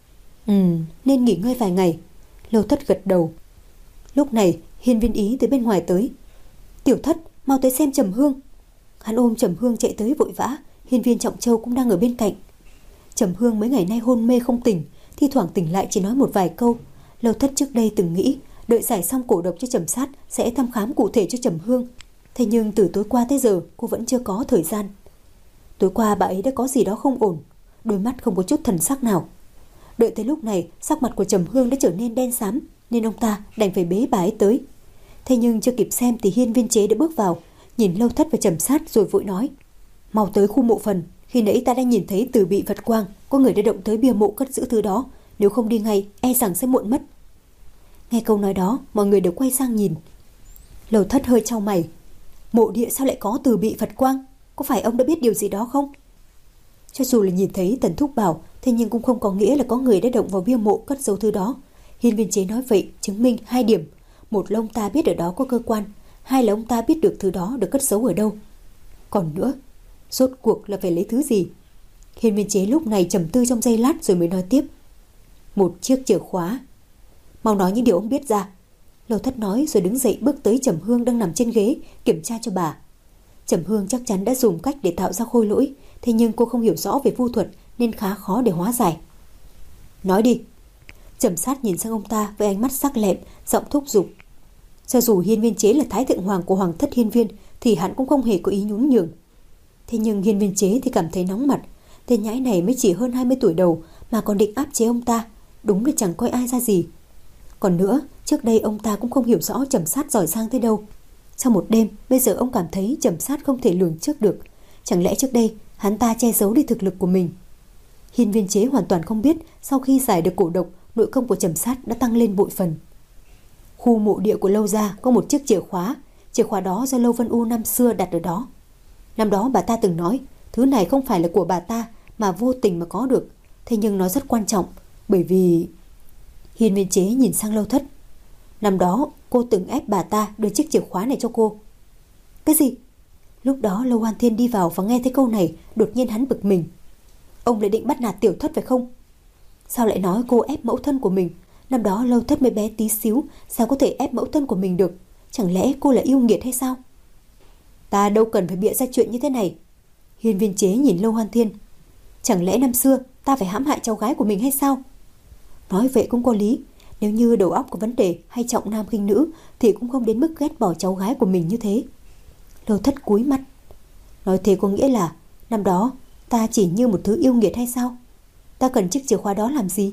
Ừ, nên nghỉ ngơi vài ngày. Lâu Thất gật đầu. Lúc này Hiên Viên Ý từ bên ngoài tới. Tiểu Thất, mau tới xem Trầm Hương. Hắn ôm Trầm Hương chạy tới vội vã. Hiên Viên Trọng Châu cũng đang ở bên cạnh. Trầm Hương mấy ngày nay hôn mê không tỉnh, thi thoảng tỉnh lại chỉ nói một vài câu. Lâu Thất trước đây từng nghĩ đợi giải xong cổ độc cho Trầm Sát sẽ thăm khám cụ thể cho Trầm Hương. Thế nhưng từ tối qua tới giờ cô vẫn chưa có thời gian. Tối qua bà ấy đã có gì đó không ổn, đôi mắt không có chút thần sắc nào. Đợi tới lúc này sắc mặt của Trầm Hương đã trở nên đen xám, nên ông ta đành phải bế bà ấy tới. Thế nhưng chưa kịp xem thì Hiên Viên Chế đã bước vào, nhìn Lâu Thất và Trầm Sát rồi vội nói: Mau tới khu mộ phần, khi nãy ta đã nhìn thấy từ bị Phật quang, có người đã động tới bia mộ cất giữ thứ đó, nếu không đi ngay e rằng sẽ muộn mất. Nghe câu nói đó, mọi người đều quay sang nhìn. Lâu Thất hơi chau mày. Mộ địa sao lại có từ bị Phật quang? Có phải ông đã biết điều gì đó không? Cho dù là nhìn thấy Tần Thúc Bảo, thế nhưng cũng không có nghĩa là có người đã động vào bia mộ cất giấu thứ đó. Hiên Viên Chế nói vậy chứng minh hai điểm: một là ông ta biết ở đó có cơ quan, hai là ông ta biết được thứ đó được cất giấu ở đâu. Còn nữa, rốt cuộc là phải lấy thứ gì? Hiên Viên Chế lúc này trầm tư trong giây lát rồi mới nói tiếp: Một chiếc chìa khóa. Mau nói những điều ông biết ra. Lâu Thất nói rồi đứng dậy bước tới Trầm Hương đang nằm trên ghế, kiểm tra cho bà. Trầm Hương chắc chắn đã dùng cách để tạo ra khôi lỗi, thế nhưng cô không hiểu rõ về vu thuật nên khá khó để hóa giải. Nói đi. Trầm Sát nhìn sang ông ta với ánh mắt sắc lẹm, giọng thúc giục. Cho dù Hiên Viên Chế là thái thượng hoàng của Hoàng thất Hiên Viên thì hắn cũng không hề có ý nhún nhường. Thế nhưng Hiên Viên Chế thì cảm thấy nóng mặt. Tên nhãi này mới chỉ hơn hai mươi tuổi đầu mà còn định áp chế ông ta, đúng là chẳng coi ai ra gì. Còn nữa, trước đây ông ta cũng không hiểu rõ Trầm Sát giỏi giang tới đâu. Sau một đêm, bây giờ ông cảm thấy Trầm Sát không thể lường trước được. Chẳng lẽ trước đây hắn ta che giấu đi thực lực của mình? Hiên Viên Chế hoàn toàn không biết sau khi giải được cổ độc, nội công của Trầm Sát đã tăng lên bội phần. Khu mộ địa của Lâu gia có một chiếc chìa khóa. Chìa khóa đó do Lâu Vân U năm xưa đặt ở đó. Năm đó bà ta từng nói thứ này không phải là của bà ta mà vô tình mà có được. Thế nhưng nó rất quan trọng, bởi vì... Hiên Viên Chế nhìn sang Lâu Thất. Năm đó cô từng ép bà ta đưa chiếc chìa khóa này cho cô. Cái gì? Lúc đó Lâu Hoan Thiên đi vào và nghe thấy câu này, đột nhiên hắn bực mình. Ông lại định bắt nạt Tiểu Thất phải không? Sao lại nói cô ép mẫu thân của mình? Năm đó Lâu Thất mới bé tí xíu, sao có thể ép mẫu thân của mình được? Chẳng lẽ cô là yêu nghiệt hay sao? Ta đâu cần phải bịa ra chuyện như thế này. Hiên Viên Chế nhìn Lâu Hoan Thiên. Chẳng lẽ năm xưa ta phải hãm hại cháu gái của mình hay sao? Nói vậy cũng có lý. Nếu như đầu óc có vấn đề hay trọng nam khinh nữ thì cũng không đến mức ghét bỏ cháu gái của mình như thế. Lâu Thất cúi mặt. Nói thế có nghĩa là năm đó ta chỉ như một thứ yêu nghiệt hay sao? Ta cần chiếc chìa khóa đó làm gì?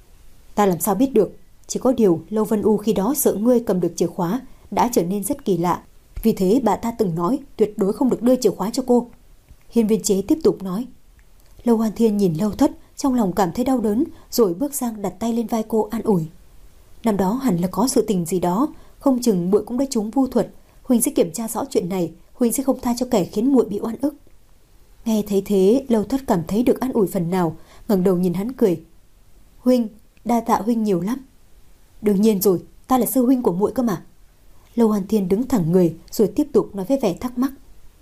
Ta làm sao biết được. Chỉ có điều Lâu Vân U khi đó sợ ngươi cầm được chìa khóa đã trở nên rất kỳ lạ. Vì thế bà ta từng nói tuyệt đối không được đưa chìa khóa cho cô. Hiên Viên Chế tiếp tục nói. Lâu Hoan Thiên nhìn Lâu Thất, trong lòng cảm thấy đau đớn, rồi bước sang đặt tay lên vai cô an ủi. Năm đó hẳn là có sự tình gì đó, không chừng muội cũng đã trúng vu thuật. Huynh sẽ kiểm tra rõ chuyện này, Huynh sẽ không tha cho kẻ khiến muội bị oan ức. Nghe thấy thế, Lâu Thất cảm thấy được an ủi phần nào, ngẩng đầu nhìn hắn cười. Huynh, đa tạ Huynh nhiều lắm. Đương nhiên rồi, ta là sư huynh của muội cơ mà. Lâu Hoan Thiên đứng thẳng người rồi tiếp tục nói với vẻ thắc mắc.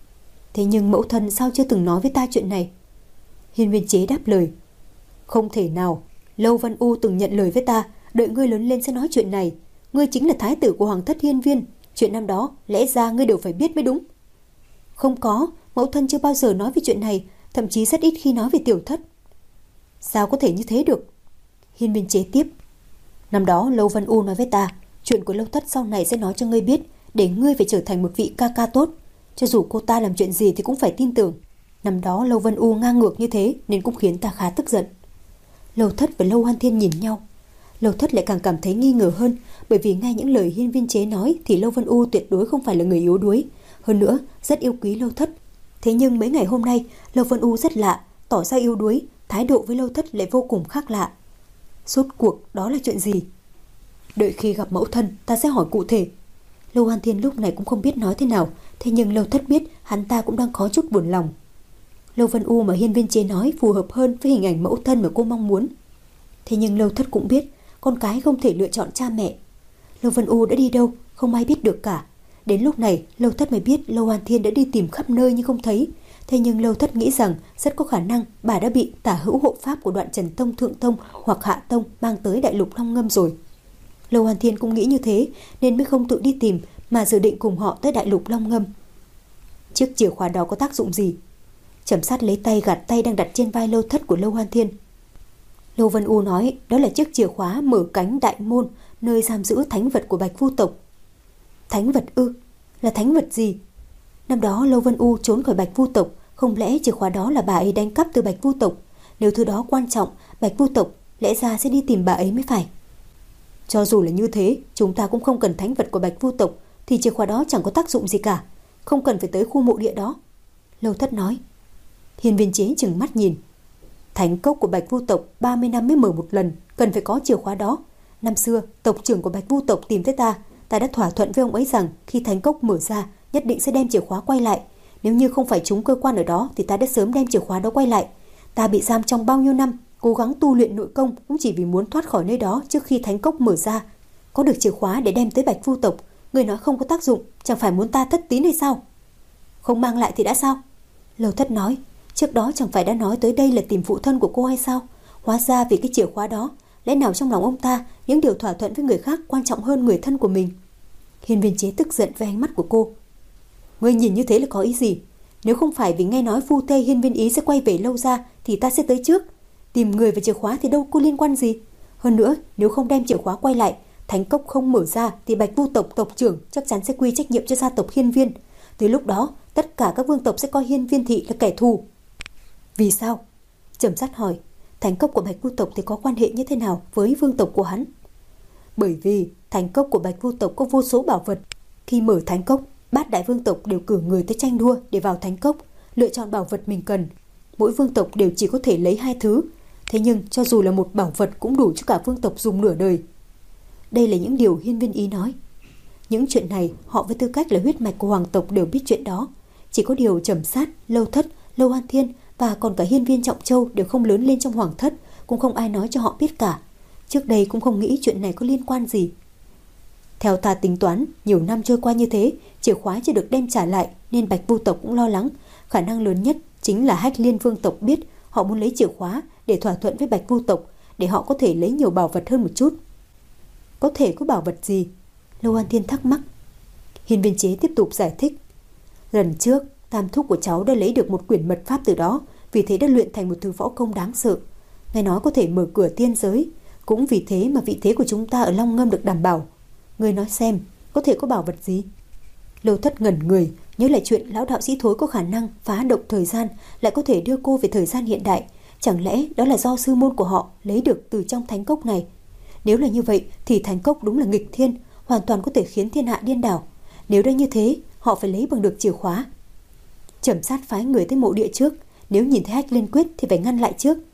Thế nhưng mẫu thân sao chưa từng nói với ta chuyện này? Hiên Viên Chế đáp lời. Không thể nào, Lâu Văn U từng nhận lời với ta, đợi ngươi lớn lên sẽ nói chuyện này. Ngươi chính là thái tử của Hoàng thất Hiên Viên, chuyện năm đó lẽ ra ngươi đều phải biết mới đúng. Không có, mẫu thân chưa bao giờ nói về chuyện này, thậm chí rất ít khi nói về tiểu thất. Sao có thể như thế được? Hiên Viên Chế tiếp. Năm đó Lâu Văn U nói với ta, chuyện của Lâu Thất sau này sẽ nói cho ngươi biết, để ngươi phải trở thành một vị ca ca tốt. Cho dù cô ta làm chuyện gì thì cũng phải tin tưởng. Năm đó Lâu Văn U ngang ngược như thế nên cũng khiến ta khá tức giận. Lâu Thất và Lâu Hoan Thiên nhìn nhau. Lâu Thất lại càng cảm thấy nghi ngờ hơn, bởi vì nghe những lời Hiên Viên Chế nói thì Lâu Văn U tuyệt đối không phải là người yếu đuối, hơn nữa rất yêu quý Lâu Thất. Thế nhưng mấy ngày hôm nay Lâu Văn U rất lạ, tỏ ra yếu đuối, thái độ với Lâu Thất lại vô cùng khác lạ. Rốt cuộc đó là chuyện gì? Đợi khi gặp mẫu thân ta sẽ hỏi cụ thể. Lâu Hoan Thiên lúc này cũng không biết nói thế nào, thế nhưng Lâu Thất biết hắn ta cũng đang có chút buồn lòng. Lâu Vân U mà Hiên Viên Chế nói phù hợp hơn với hình ảnh mẫu thân mà cô mong muốn. Thế nhưng Lâu Thất cũng biết con cái không thể lựa chọn cha mẹ. Lâu Vân U đã đi đâu không ai biết được cả. Đến lúc này Lâu Thất mới biết Lâu Hoan Thiên đã đi tìm khắp nơi nhưng không thấy. Thế nhưng Lâu Thất nghĩ rằng rất có khả năng bà đã bị tả hữu hộ pháp của Đoạn Trần Tông Thượng Tông hoặc Hạ Tông mang tới Đại Lục Long Ngâm rồi. Lâu Hoan Thiên cũng nghĩ như thế nên mới không tự đi tìm mà dự định cùng họ tới Đại Lục Long Ngâm. Chiếc chìa khóa đó có tác dụng gì? Trầm Sát lấy tay gạt tay đang đặt trên vai Lâu Thất của Lâu Hoan Thiên. Lâu Vân U nói đó là chiếc chìa khóa mở cánh đại môn nơi giam giữ thánh vật của Bạch Vu tộc. Thánh vật ư? Là thánh vật gì? Năm đó Lâu Vân U trốn khỏi Bạch Vu tộc, không lẽ chìa khóa đó là bà ấy đánh cắp từ Bạch Vu tộc? Nếu thứ đó quan trọng, Bạch Vu tộc lẽ ra sẽ đi tìm bà ấy mới phải. Cho dù là như thế, chúng ta cũng không cần thánh vật của Bạch Vu tộc, thì chìa khóa đó chẳng có tác dụng gì cả, không cần phải tới khu mộ địa đó. Lâu Thất nói. Hiên Viên Chế chừng mắt nhìn. Thánh cốc của Bạch Vu tộc ba mươi năm mới mở một lần, cần phải có chìa khóa đó. Năm xưa tộc trưởng của Bạch Vu tộc tìm tới ta, ta đã thỏa thuận với ông ấy rằng khi thánh cốc mở ra nhất định sẽ đem chìa khóa quay lại. Nếu như không phải chúng cơ quan ở đó thì ta đã sớm đem chìa khóa đó quay lại. Ta bị giam trong bao nhiêu năm, cố gắng tu luyện nội công cũng chỉ vì muốn thoát khỏi nơi đó trước khi thánh cốc mở ra. Có được chìa khóa để đem tới Bạch Vu tộc, người nói không có tác dụng, chẳng phải muốn ta thất tín hay sao? Không mang lại thì đã sao? Lâu Thất nói. Trước đó chẳng phải đã nói tới đây là tìm phụ thân của cô hay sao? Hóa ra vì cái chìa khóa đó, lẽ nào trong lòng ông ta những điều thỏa thuận với người khác quan trọng hơn người thân của mình? Hiên Viên Chế tức giận với ánh mắt của cô. Ngươi nhìn như thế là có ý gì? Nếu không phải vì nghe nói phu thê Hiên Viên Ý sẽ quay về Lâu ra thì ta sẽ tới trước. Tìm người và chìa khóa thì đâu có liên quan gì. Hơn nữa, nếu không đem chìa khóa quay lại, thánh cốc không mở ra thì Bạch Vu tộc tộc trưởng chắc chắn sẽ quy trách nhiệm cho gia tộc Hiên Viên. Từ lúc đó, tất cả các vương tộc sẽ coi Hiên Viên thị là kẻ thù. Vì sao? Trầm Sát hỏi. Thánh cốc của Bạch Vu tộc thì có quan hệ như thế nào với vương tộc của hắn? Bởi vì thánh cốc của Bạch Vu tộc có vô số bảo vật. Khi mở thánh cốc, bát đại vương tộc đều cử người tới tranh đua để vào thánh cốc, lựa chọn bảo vật mình cần. Mỗi vương tộc đều chỉ có thể lấy hai thứ. Thế nhưng cho dù là một bảo vật cũng đủ cho cả vương tộc dùng nửa đời. Đây là những điều Hiên Viên Ý nói. Những chuyện này họ với tư cách là huyết mạch của hoàng tộc đều biết chuyện đó. Chỉ có điều Trầm Sát, Lâu Thất, Lâu Hoan Thiên và còn cả Hiên Viên Trọng Châu đều không lớn lên trong hoàng thất, cũng không ai nói cho họ biết cả. Trước đây cũng không nghĩ chuyện này có liên quan gì. Theo ta tính toán, nhiều năm trôi qua như thế, chìa khóa chưa được đem trả lại nên Bạch Vu tộc cũng lo lắng. Khả năng lớn nhất chính là Hách Liên vương tộc biết họ muốn lấy chìa khóa để thỏa thuận với Bạch Vu tộc, để họ có thể lấy nhiều bảo vật hơn một chút. Có thể có bảo vật gì? Lâu Hoan Thiên thắc mắc. Hiên Viên Chế tiếp tục giải thích. Lần trước tam thúc của cháu đã lấy được một quyển mật pháp từ đó, vì thế đã luyện thành một thứ võ công đáng sợ. Nghe nói có thể mở cửa tiên giới, Cũng vì thế mà vị thế của chúng ta ở Long Ngâm được đảm bảo. Ngươi nói xem, có thể có bảo vật gì? Lâu Thất ngẩn người, nhớ lại chuyện lão đạo sĩ thối có khả năng phá động thời gian, lại có thể đưa cô về thời gian hiện đại. Chẳng lẽ đó là do sư môn của họ lấy được từ trong thánh cốc này? Nếu là như vậy thì thánh cốc đúng là nghịch thiên, hoàn toàn có thể khiến thiên hạ điên đảo. Nếu đã như thế, họ phải lấy bằng được chìa khóa. Trầm Sát phái người tới mộ địa trước, nếu nhìn thấy Hách Liên Quyết thì phải ngăn lại trước.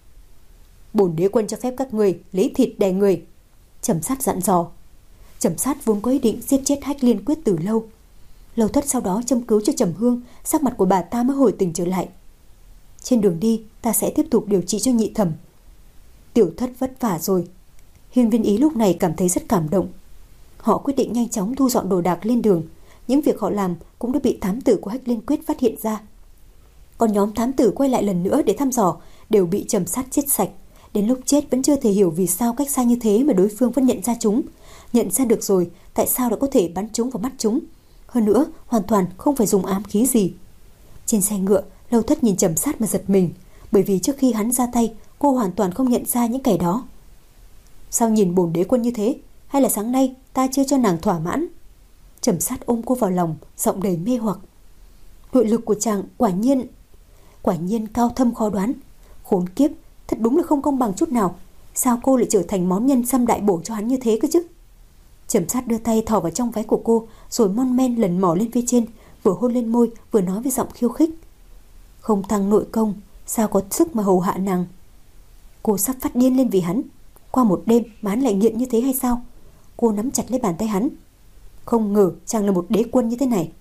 Bổn đế quân cho phép các người lấy thịt đè người, Trầm Sát dặn dò. Trầm Sát vốn có ý định giết chết Hách Liên Quyết từ lâu. Lâu Thất sau đó châm cứu cho Trầm Hương, sắc mặt của bà ta mới hồi tỉnh trở lại. Trên đường đi ta sẽ tiếp tục điều trị cho Nhị Thẩm. Tiểu Thất vất vả rồi. Hiên Viên Ý lúc này cảm thấy rất cảm động. Họ quyết định nhanh chóng thu dọn đồ đạc lên đường. Những việc họ làm cũng đã bị thám tử của Hách Liên Quyết phát hiện ra. Còn nhóm thám tử quay lại lần nữa để thăm dò đều bị Trầm Sát chết sạch. Đến lúc chết vẫn chưa thể hiểu vì sao cách xa như thế mà đối phương vẫn nhận ra chúng. Nhận ra được rồi, tại sao đã có thể bắn chúng vào mắt chúng. Hơn nữa, hoàn toàn không phải dùng ám khí gì. Trên xe ngựa, Lâu Thất nhìn Trầm Sát mà giật mình, bởi vì trước khi hắn ra tay, cô hoàn toàn không nhận ra những kẻ đó. Sao nhìn bổn đế quân như thế? Hay là sáng nay ta chưa cho nàng thỏa mãn? Trầm Sát ôm cô vào lòng, giọng đầy mê hoặc. Nội lực của chàng quả nhiên, quả nhiên cao thâm khó đoán. Khốn kiếp, thật đúng là không công bằng chút nào. Sao cô lại trở thành món nhân sâm đại bổ cho hắn như thế cơ chứ? Trầm Sát đưa tay thò vào trong váy của cô, rồi mon men lần mò lên phía trên, vừa hôn lên môi, vừa nói với giọng khiêu khích. Không tăng nội công, sao có sức mà hầu hạ nàng? Cô sắp phát điên lên vì hắn. Qua một đêm mà hắn lại nghiện như thế hay sao? Cô nắm chặt lấy bàn tay hắn. Không ngờ chàng là một đế quân như thế này.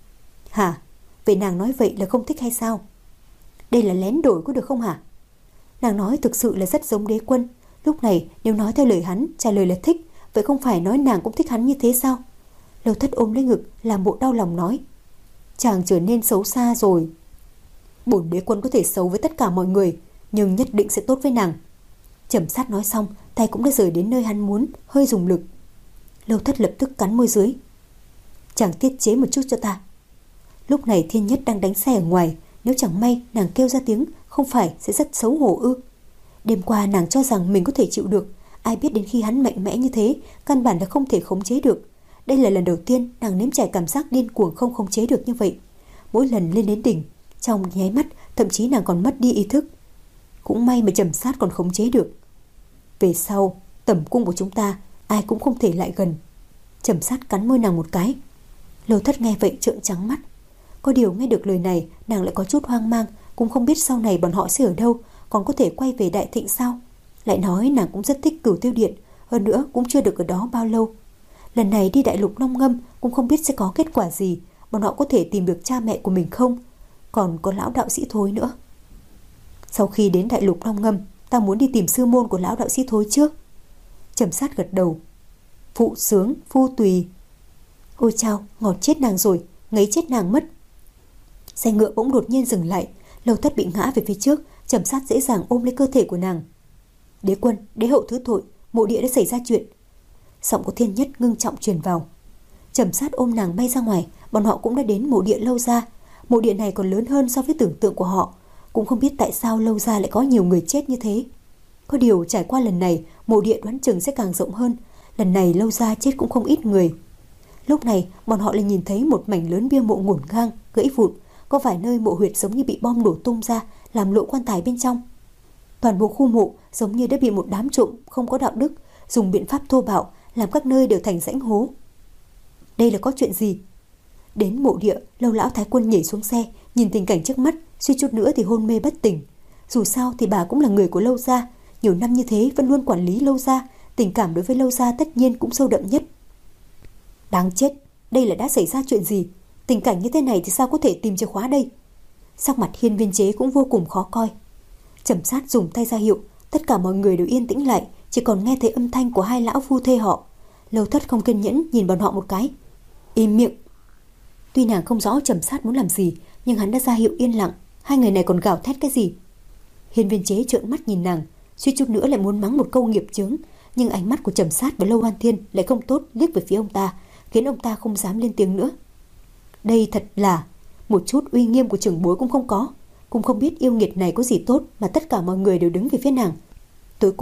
Hả? Vậy nàng nói vậy là không thích hay sao? Đây là lén đổi có được không hả? Nàng nói thực sự là rất giống đế quân. Lúc này nếu nói theo lời hắn, trả lời là thích, vậy không phải nói nàng cũng thích hắn như thế sao? Lâu Thất ôm lấy ngực, làm bộ đau lòng nói. Chàng trở nên xấu xa rồi. Bổn đế quân có thể xấu với tất cả mọi người, nhưng nhất định sẽ tốt với nàng. Trầm Sát nói xong, tay cũng đã rời đến nơi hắn muốn, hơi dùng lực. Lâu Thất lập tức cắn môi dưới. Chàng tiết chế một chút cho ta. Lúc này Thiên Nhất đang đánh xe ở ngoài, nếu chẳng may nàng kêu ra tiếng, không phải sẽ rất xấu hổ ư? Đêm qua nàng cho rằng mình có thể chịu được, ai biết đến khi hắn mạnh mẽ như thế, căn bản là không thể khống chế được. Đây là lần đầu tiên nàng nếm trải cảm giác điên cuồng không khống chế được như vậy. Mỗi lần lên đến đỉnh, trong nháy mắt, thậm chí nàng còn mất đi ý thức. Cũng may mà Trầm Sát còn khống chế được. Về sau, tẩm cung của chúng ta, ai cũng không thể lại gần. Trầm Sát cắn môi nàng một cái. Lâu Thất nghe vậy trợn trắng mắt. Có điều nghe được lời này, nàng lại có chút hoang mang, cũng không biết sau này bọn họ sẽ ở đâu, còn có thể quay về Đại Thịnh sao? Lại nói nàng cũng rất thích Cửu Tiêu Điện, hơn nữa cũng chưa được ở đó bao lâu. Lần này đi Đại Lục Long Ngâm cũng không biết sẽ có kết quả gì, bọn họ có thể tìm được cha mẹ của mình không? Còn có lão đạo sĩ Thối nữa. Sau khi đến Đại Lục Long Ngâm, ta muốn đi tìm sư môn của lão đạo sĩ Thối trước. Trầm Sát gật đầu. Phụ sướng, phu tùy. Ôi chao, ngọt chết nàng rồi, ngấy chết nàng mất. Xe ngựa bỗng đột nhiên dừng lại, Lâu Thất bị ngã về phía trước, Trầm Sát dễ dàng ôm lấy cơ thể của nàng. Đế quân, đế hậu thứ tội, mộ địa đã xảy ra chuyện. Giọng của Thiên Nhất ngưng trọng truyền vào. Trầm Sát ôm nàng bay ra ngoài, bọn họ cũng đã đến mộ địa Lâu gia. Mộ địa này còn lớn hơn so với tưởng tượng của họ, cũng không biết tại sao Lâu gia lại có nhiều người chết như thế. Có điều trải qua lần này, mộ địa đoán chừng sẽ càng rộng hơn. Lần này Lâu gia chết cũng không ít người. Lúc này bọn họ lại nhìn thấy một mảnh lớn bia mộ ngổn ngang, gãy vụn, có vài nơi mộ huyệt giống như bị bom nổ tung ra, làm lộ quan tài bên trong. Toàn bộ khu mộ giống như đã bị một đám trộm không có đạo đức dùng biện pháp thô bạo làm các nơi đều thành rãnh hố. Đây là có chuyện gì? Đến mộ địa, Lâu lão thái quân nhảy xuống xe, nhìn tình cảnh trước mắt, suy chút nữa thì hôn mê bất tỉnh. Dù sao thì bà cũng là người của Lâu gia, nhiều năm như thế vẫn luôn quản lý Lâu gia, tình cảm đối với Lâu gia tất nhiên cũng sâu đậm nhất. Đáng chết, đây là đã xảy ra chuyện gì? Tình cảnh như thế này thì sao có thể tìm chìa khóa đây? Sắc mặt Hiên Viên Chế cũng vô cùng khó coi. Trầm Sát dùng tay ra hiệu, tất cả mọi người đều yên tĩnh lại, chỉ còn nghe thấy âm thanh của hai lão phu thê họ. Lâu Thất không kiên nhẫn nhìn bọn họ một cái. Im miệng. Tuy nàng không rõ Trầm Sát muốn làm gì, nhưng hắn đã ra hiệu yên lặng. Hai người này còn gào thét cái gì? Hiên Viên Chế trợn mắt nhìn nàng, suýt chút nữa lại muốn mắng một câu nghiệp chướng, nhưng ánh mắt của Trầm Sát và Lâu Hoan Thiên lại không tốt, liếc về phía ông ta, khiến ông ta không dám lên tiếng nữa. Đây thật là một chút uy nghiêm của trưởng bối cũng không có, cũng không biết yêu nghiệt này có gì tốt mà tất cả mọi người đều đứng về phía nàng. Tối qua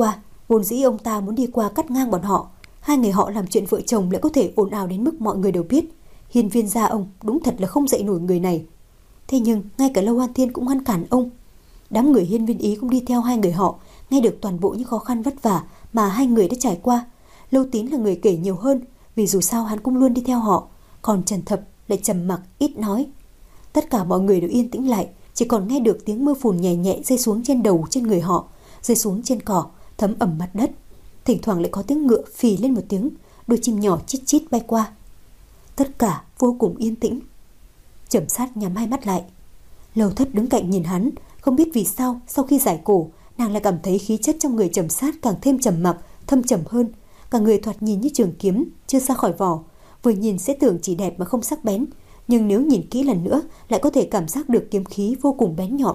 Vốn dĩ ông ta muốn đi qua cắt ngang bọn họ. Hai người họ làm chuyện vợ chồng lại có thể ồn ào đến mức mọi người đều biết. Hiên Viên gia ông đúng thật là không dậy nổi người này. Thế nhưng ngay cả Lâu An Thiên cũng ngăn cản ông. Đám người Hiên Viên Ý cũng đi theo hai người họ, nghe được toàn bộ những khó khăn vất vả mà hai người đã trải qua. Lâu Tín là người kể nhiều hơn, vì dù sao hắn cũng luôn đi theo họ. Còn Trần Thập lại trầm mặc ít nói. Tất cả mọi người đều yên tĩnh lại, chỉ còn nghe được tiếng mưa phùn nhẹ nhẹ rơi xuống trên đầu trên người họ, rơi xuống trên cỏ, thấm ẩm mặt đất. Thỉnh thoảng lại có tiếng ngựa phì lên một tiếng, đôi chim nhỏ chít chít bay qua. Tất cả vô cùng yên tĩnh. Trầm Sát nhắm hai mắt lại. Lâu Thất đứng cạnh nhìn hắn, không biết vì sao sau khi giải cổ, nàng lại cảm thấy khí chất trong người Trầm Sát càng thêm trầm mặc, thâm trầm hơn. Cả người thoạt nhìn như trường kiếm chưa ra khỏi vỏ, vừa nhìn sẽ tưởng chỉ đẹp mà không sắc bén, nhưng nếu nhìn kỹ lần nữa lại có thể cảm giác được kiếm khí vô cùng bén nhọn.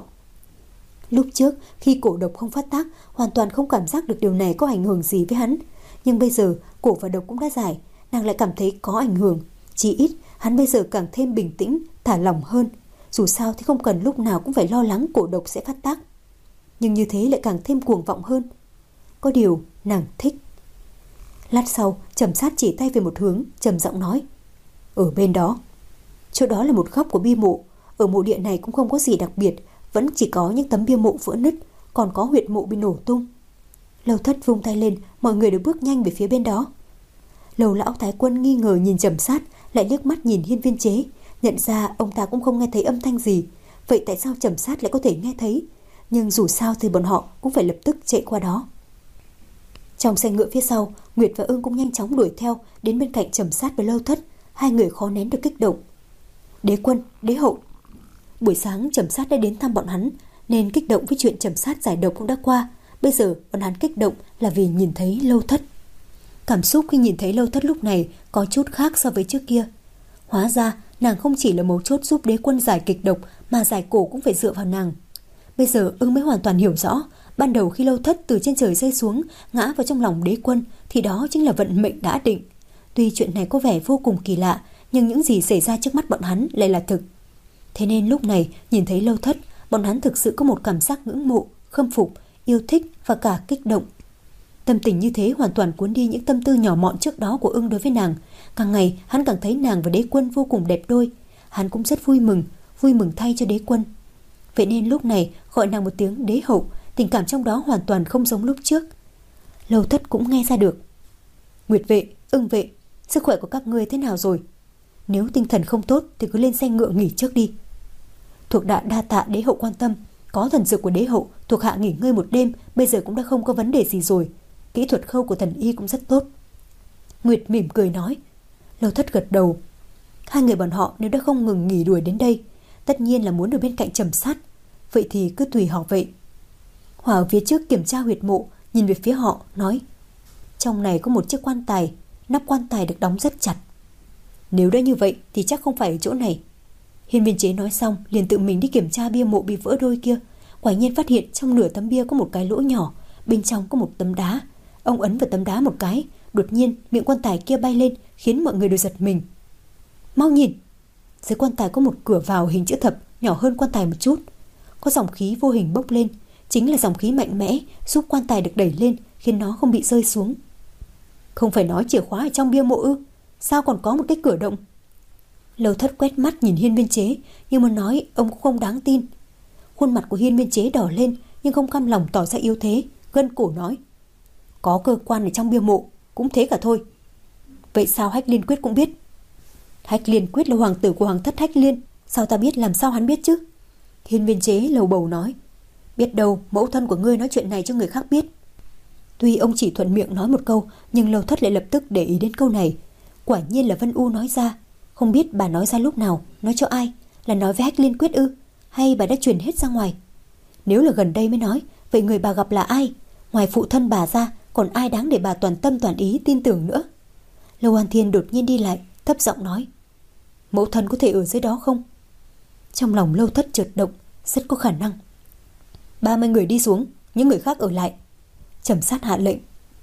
Lúc trước khi cổ độc không phát tác, hoàn toàn không cảm giác được điều này có ảnh hưởng gì với hắn, nhưng bây giờ cổ và độc cũng đã giải, nàng lại cảm thấy có ảnh hưởng. Chỉ ít hắn bây giờ càng thêm bình tĩnh, thả lỏng hơn. Dù sao thì không cần lúc nào cũng phải lo lắng cổ độc sẽ phát tác, nhưng như thế lại càng thêm cuồng vọng hơn. Có điều nàng thích. Lát sau, Trầm Sát chỉ tay về một hướng, trầm giọng nói: ở bên đó. Chỗ đó là một góc của bia mộ. Ở mộ địa này cũng không có gì đặc biệt, vẫn chỉ có những tấm bia mộ vỡ nứt, còn có huyệt mộ bị nổ tung. Lâu Thất vung tay lên, mọi người đều bước nhanh về phía bên đó. Lầu lão thái quân nghi ngờ nhìn Trầm Sát, lại liếc mắt nhìn Hiên Viên Chế, nhận ra ông ta cũng không nghe thấy âm thanh gì. Vậy tại sao Trầm Sát lại có thể nghe thấy? Nhưng dù sao thì bọn họ cũng phải lập tức chạy qua đó. Trong xe ngựa phía sau, Nguyệt và Ưng cũng nhanh chóng đuổi theo, đến bên cạnh Trầm Sát và Lâu Thất. Hai người khó nén được kích động. Đế quân, đế hậu. Buổi sáng Trầm Sát đã đến thăm bọn hắn, nên kích động với chuyện Trầm Sát giải độc cũng đã qua. Bây giờ bọn hắn kích động là vì nhìn thấy Lâu Thất. Cảm xúc khi nhìn thấy Lâu Thất lúc này có chút khác so với trước kia. Hóa ra nàng không chỉ là mấu chốt giúp đế quân giải kịch độc, mà giải cổ cũng phải dựa vào nàng. Bây giờ Ưng mới hoàn toàn hiểu rõ, ban đầu khi Lâu Thất từ trên trời rơi xuống, ngã vào trong lòng đế quân, thì đó chính là vận mệnh đã định. Tuy chuyện này có vẻ vô cùng kỳ lạ, nhưng những gì xảy ra trước mắt bọn hắn lại là thực. Thế nên lúc này nhìn thấy Lâu Thất, bọn hắn thực sự có một cảm giác ngưỡng mộ, khâm phục, yêu thích và cả kích động. Tâm tình như thế hoàn toàn cuốn đi những tâm tư nhỏ mọn trước đó của Ưng đối với nàng. Càng ngày hắn càng thấy nàng và đế quân vô cùng đẹp đôi. Hắn cũng rất vui mừng, vui mừng thay cho đế quân. Vậy nên lúc này gọi nàng một tiếng đế hậu, tình cảm trong đó hoàn toàn không giống lúc trước. Lâu Thất cũng nghe ra được. Nguyệt vệ, Ưng vệ, sức khỏe của các ngươi thế nào rồi? Nếu tinh thần không tốt thì cứ lên xe ngựa nghỉ trước đi. Thuộc hạ đa tạ đế hậu quan tâm. Có thần dược của đế hậu, thuộc hạ nghỉ ngơi một đêm, bây giờ cũng đã không có vấn đề gì rồi. Kỹ thuật khâu của thần y cũng rất tốt. Nguyệt mỉm cười nói. Lâu Thất gật đầu. Hai người bọn họ nếu đã không ngừng nghỉ đuổi đến đây, tất nhiên là muốn ở bên cạnh Trầm Sát. Vậy thì cứ tùy họ vậy. Hòa ở phía trước kiểm tra huyệt mộ, nhìn về phía họ, nói: trong này có một chiếc quan tài, nắp quan tài được đóng rất chặt. Nếu đã như vậy thì chắc không phải ở chỗ này. Hiên Viên Chế nói xong liền tự mình đi kiểm tra bia mộ bị vỡ đôi kia. Quả nhiên phát hiện trong nửa tấm bia có một cái lỗ nhỏ, bên trong có một tấm đá. Ông ấn vào tấm đá một cái, đột nhiên miệng quan tài kia bay lên, khiến mọi người đều giật mình. Mau nhìn! Dưới quan tài có một cửa vào hình chữ thập, nhỏ hơn quan tài một chút. Có dòng khí vô hình bốc lên, chính là dòng khí mạnh mẽ giúp quan tài được đẩy lên, khiến nó không bị rơi xuống. Không phải nói chìa khóa ở trong bia mộ ư? Sao còn có một cái cửa động? Lâu Thất quét mắt nhìn Hiên Viên Chế, nhưng mà nói ông cũng không đáng tin. Khuôn mặt của Hiên Viên Chế đỏ lên, nhưng không cam lòng tỏ ra yếu thế, gân cổ nói: có cơ quan ở trong bia mộ, cũng thế cả thôi. Vậy sao Hách Liên Quyết cũng biết? Hách Liên Quyết là hoàng tử của hoàng thất Hách Liên, sao ta biết, làm sao hắn biết chứ? Hiên Viên Chế lầu bầu nói: biết đâu mẫu thân của ngươi nói chuyện này cho người khác biết. Tuy ông chỉ thuận miệng nói một câu, nhưng Lâu Thất lại lập tức để ý đến câu này. Quả nhiên là Vân U nói ra. Không biết bà nói ra lúc nào, nói cho ai? Là nói với Hách Liên Quyết ư? Hay bà đã truyền hết ra ngoài? Nếu là gần đây mới nói, vậy người bà gặp là ai? Ngoài phụ thân bà ra, còn ai đáng để bà toàn tâm toàn ý tin tưởng nữa? Lâu An Thiên đột nhiên đi lại, thấp giọng nói: mẫu thân có thể ở dưới đó không? Trong lòng Lâu Thất chợt động, rất có khả năng. Ba mươi người đi xuống, những người khác ở lại. Trầm Sát hạ lệnh.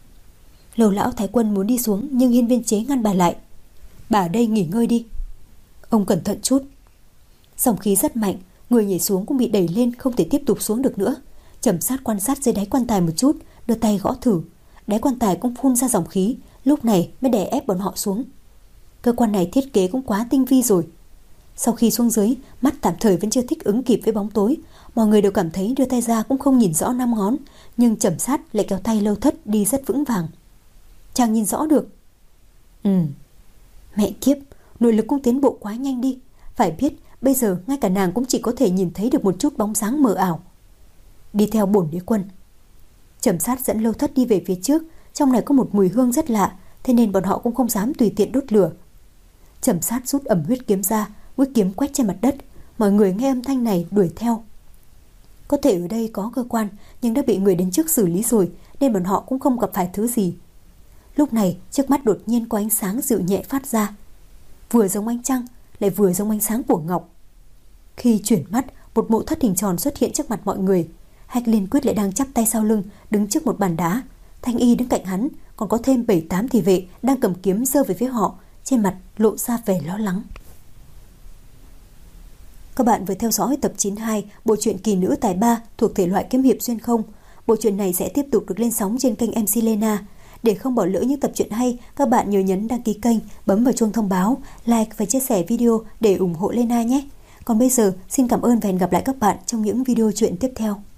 Lầu lão thái quân muốn đi xuống, nhưng Hiên Viên Chế ngăn bà lại. Bà ở đây nghỉ ngơi đi. Ông cẩn thận chút. Dòng khí rất mạnh, người nhảy xuống cũng bị đẩy lên, không thể tiếp tục xuống được nữa. Trầm Sát quan sát dưới đáy quan tài một chút, đưa tay gõ thử. đáy quan tài cũng phun ra dòng khí, lúc này mới đè ép bọn họ xuống. Cơ quan này thiết kế cũng quá tinh vi rồi. Sau khi xuống dưới, mắt tạm thời vẫn chưa thích ứng kịp với bóng tối, mọi người đều cảm thấy đưa tay ra cũng không nhìn rõ năm ngón, nhưng Trầm Sát lại kéo tay Lâu Thất đi rất vững vàng. Chàng nhìn rõ được. Ừ, mẹ kiếp, nội lực cũng tiến bộ quá nhanh đi. Phải biết bây giờ ngay cả nàng cũng chỉ có thể nhìn thấy được một chút bóng dáng mờ ảo. Đi theo bổn đế quân. Trầm Sát dẫn Lâu Thất đi về phía trước. Trong này có một mùi hương rất lạ, thế nên bọn họ cũng không dám tùy tiện đốt lửa. Trầm Sát rút ẩm huyết kiếm ra, mũi kiếm quét trên mặt đất. Mọi người nghe âm thanh này đuổi theo. Có thể ở đây có cơ quan, nhưng đã bị người đến trước xử lý rồi, nên bọn họ cũng không gặp phải thứ gì. Lúc này trước mắt đột nhiên có ánh sáng dịu nhẹ phát ra, vừa giống ánh trăng lại vừa giống ánh sáng của ngọc. Khi chuyển mắt, một mộ thất hình tròn xuất hiện trước mặt mọi người. Hách Liên Quyết lại đang chắp tay sau lưng, đứng trước một bàn đá. Thanh Y đứng cạnh hắn, còn có thêm bảy tám thị vệ đang cầm kiếm giơ về phía họ, trên mặt lộ ra vẻ lo lắng. Các bạn vừa theo dõi tập chín mươi hai bộ truyện Kỳ Nữ Tài Ba thuộc thể loại kiếm hiệp xuyên không. Bộ truyện này sẽ tiếp tục được lên sóng trên kênh em xê Lena. Để không bỏ lỡ những tập truyện hay, các bạn nhớ nhấn đăng ký kênh, bấm vào chuông thông báo, like và chia sẻ video để ủng hộ Lena nhé. Còn bây giờ, xin cảm ơn và hẹn gặp lại các bạn trong những video truyện tiếp theo.